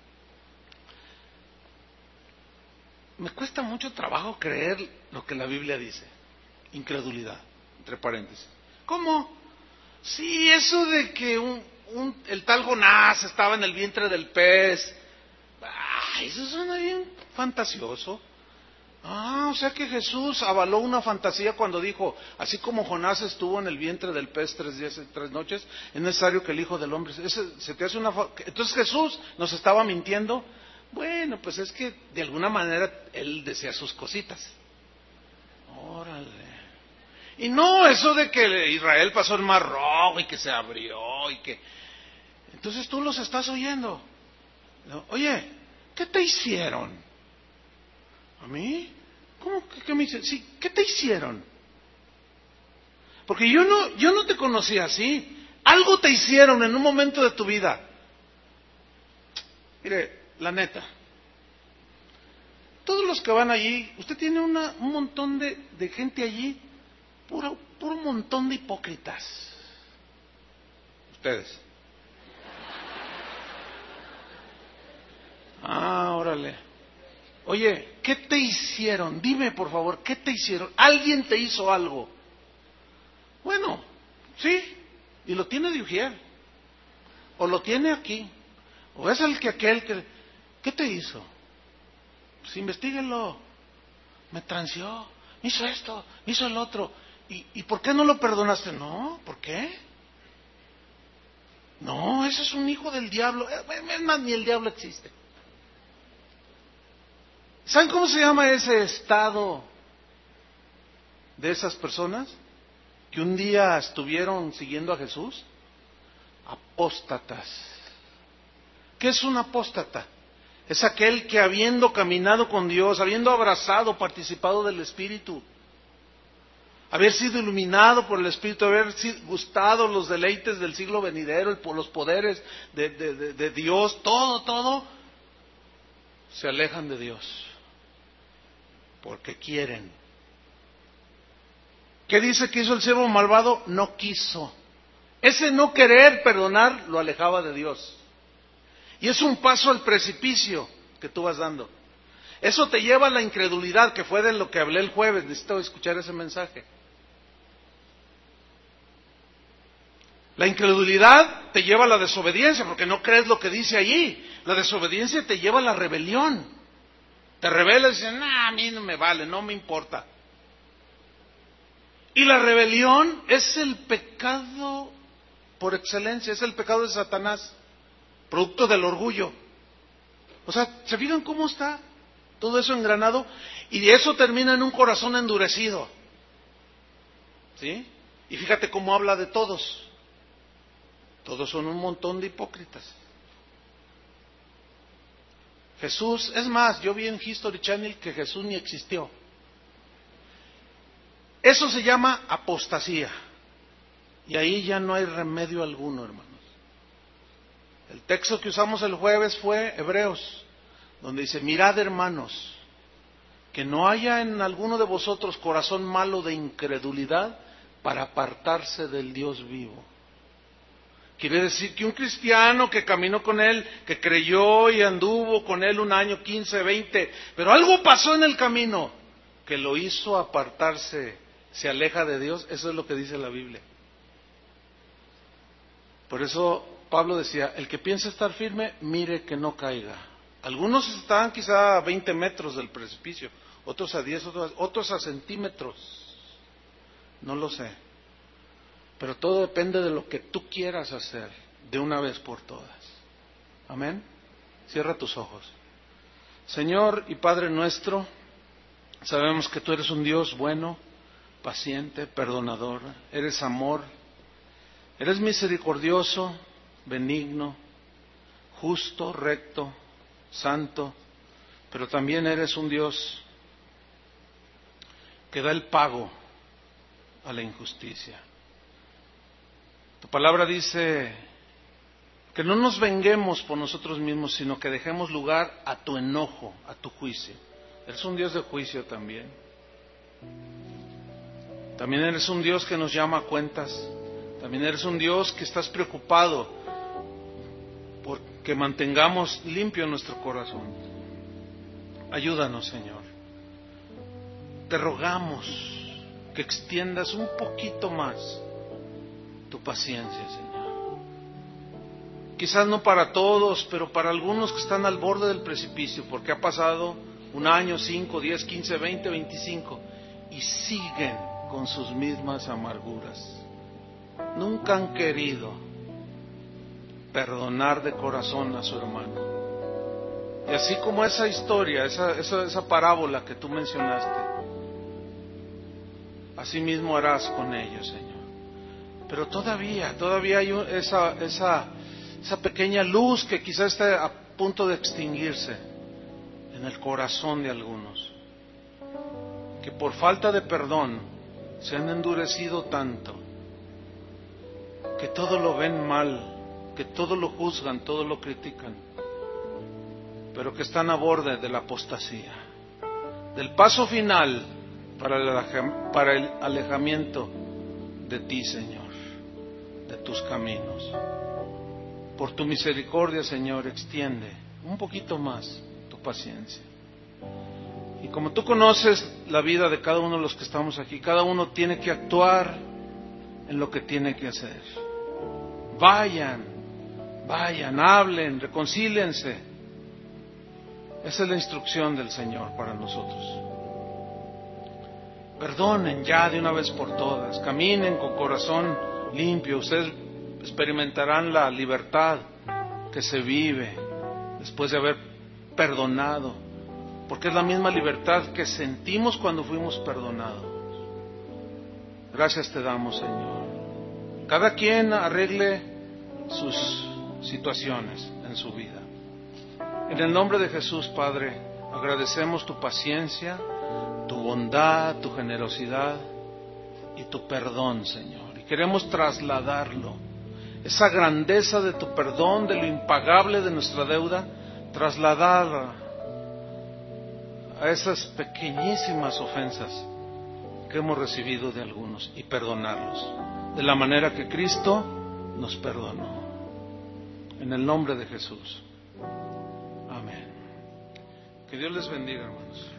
Me cuesta mucho trabajo creer lo que la Biblia dice. Incredulidad, entre paréntesis. ¿Cómo? Sí, eso de que un, un, el tal Jonás estaba en el vientre del pez. Ay, eso suena bien fantasioso. Ah, o sea que Jesús avaló una fantasía cuando dijo, así como Jonás estuvo en el vientre del pez tres días y tres noches, es necesario que el Hijo del Hombre... Ese, se te hace una... Entonces Jesús nos estaba mintiendo. Bueno, pues es que de alguna manera él decía sus cositas. Órale. Y no, eso de que Israel pasó el Mar Rojo y que se abrió y que... Entonces tú los estás oyendo. Oye, ¿qué te hicieron? ¿A mí? ¿Cómo que qué me hicieron? Sí, ¿qué te hicieron? Porque yo no, yo no te conocía así. Algo te hicieron en un momento de tu vida. Mire, la neta. Todos los que van allí, usted tiene una, un montón de, de gente allí, puro, puro montón de hipócritas. Ustedes. Ah, órale. Oye, ¿qué te hicieron? Dime, por favor, ¿qué te hicieron? ¿Alguien te hizo algo? Bueno, sí, y lo tiene de ujier. O lo tiene aquí. O es el que aquel que... ¿Qué te hizo? Pues investíguenlo. Me transió, me hizo esto, me hizo el otro. ¿Y, ¿Y por qué no lo perdonaste? No, ¿por qué? No, ese es un hijo del diablo. Es más, ni el diablo existe. ¿Saben cómo se llama ese estado de esas personas? Que un día estuvieron siguiendo a Jesús. Apóstatas. ¿Qué es un apóstata? Es aquel que habiendo caminado con Dios, habiendo abrazado, participado del Espíritu, haber sido iluminado por el Espíritu, haber gustado los deleites del siglo venidero, los poderes de, de, de, de Dios, todo, todo, se alejan de Dios. Porque quieren. ¿Qué dice que hizo el siervo malvado? No quiso. Ese no querer perdonar lo alejaba de Dios. Y es un paso al precipicio que tú vas dando. Eso te lleva a la incredulidad, que fue de lo que hablé el jueves. Necesito escuchar ese mensaje. La incredulidad te lleva a la desobediencia, porque no crees lo que dice allí. La desobediencia te lleva a la rebelión. Te rebelas y dices, nah, a mí no me vale, no me importa. Y la rebelión es el pecado por excelencia, es el pecado de Satanás, producto del orgullo. O sea, ¿se fijan cómo está todo eso engranado? Y eso termina en un corazón endurecido. ¿sí? Y fíjate cómo habla de todos. Todos son un montón de hipócritas. Jesús, es más, yo vi en History Channel que Jesús ni existió. Eso se llama apostasía. Y ahí ya no hay remedio alguno, hermanos. El texto que usamos el jueves fue Hebreos, donde dice, mirad, hermanos, que no haya en alguno de vosotros corazón malo de incredulidad para apartarse del Dios vivo. Quiere decir que un cristiano que caminó con Él, que creyó y anduvo con Él un año, quince, veinte, pero algo pasó en el camino que lo hizo apartarse, se aleja de Dios. Eso es lo que dice la Biblia. Por eso Pablo decía, el que piensa estar firme, mire que no caiga. Algunos estaban quizá a veinte metros del precipicio, otros a diez, otros, otros a centímetros. No lo sé. Pero todo depende de lo que tú quieras hacer de una vez por todas. Amén. Cierra tus ojos. Señor y Padre nuestro, sabemos que tú eres un Dios bueno, paciente, perdonador. Eres amor. Eres misericordioso, benigno, justo, recto, santo. Pero también eres un Dios que da el pago a la injusticia. Tu palabra dice que no nos venguemos por nosotros mismos, sino que dejemos lugar a tu enojo, a tu juicio. Eres un Dios de juicio también. También eres un Dios que nos llama a cuentas. También eres un Dios que estás preocupado por que mantengamos limpio nuestro corazón. Ayúdanos, Señor. Te rogamos que extiendas un poquito más tu paciencia, Señor. Quizás no para todos, pero para algunos que están al borde del precipicio, porque ha pasado un año, cinco, diez, quince, veinte, veinticinco, y siguen con sus mismas amarguras. Nunca han querido perdonar de corazón a su hermano. Y así como esa historia, esa, esa, esa parábola que tú mencionaste, así mismo harás con ellos, Señor. Pero todavía, todavía hay esa, esa, esa pequeña luz que quizás esté a punto de extinguirse en el corazón de algunos, que por falta de perdón se han endurecido tanto, que todo lo ven mal, que todo lo juzgan, todo lo critican, pero que están a borde de la apostasía, del paso final para el, para el alejamiento de ti, Señor, de tus caminos. Por tu misericordia, Señor, extiende un poquito más tu paciencia. Y como tú conoces la vida de cada uno de los que estamos aquí, cada uno tiene que actuar en lo que tiene que hacer. Vayan, vayan, hablen, reconcíliense. Esa es la instrucción del Señor para nosotros. Perdonen ya de una vez por todas, caminen con corazón limpio. Ustedes experimentarán la libertad que se vive después de haber perdonado, porque es la misma libertad que sentimos cuando fuimos perdonados. Gracias te damos, Señor. Cada quien arregle sus situaciones en su vida. En el nombre de Jesús, Padre, agradecemos tu paciencia, tu bondad, tu generosidad y tu perdón, Señor. Y queremos trasladarlo, esa grandeza de tu perdón, de lo impagable de nuestra deuda, trasladarla a esas pequeñísimas ofensas que hemos recibido de algunos y perdonarlos de la manera que Cristo nos perdonó. En el nombre de Jesús. Amén. Que Dios les bendiga, hermanos.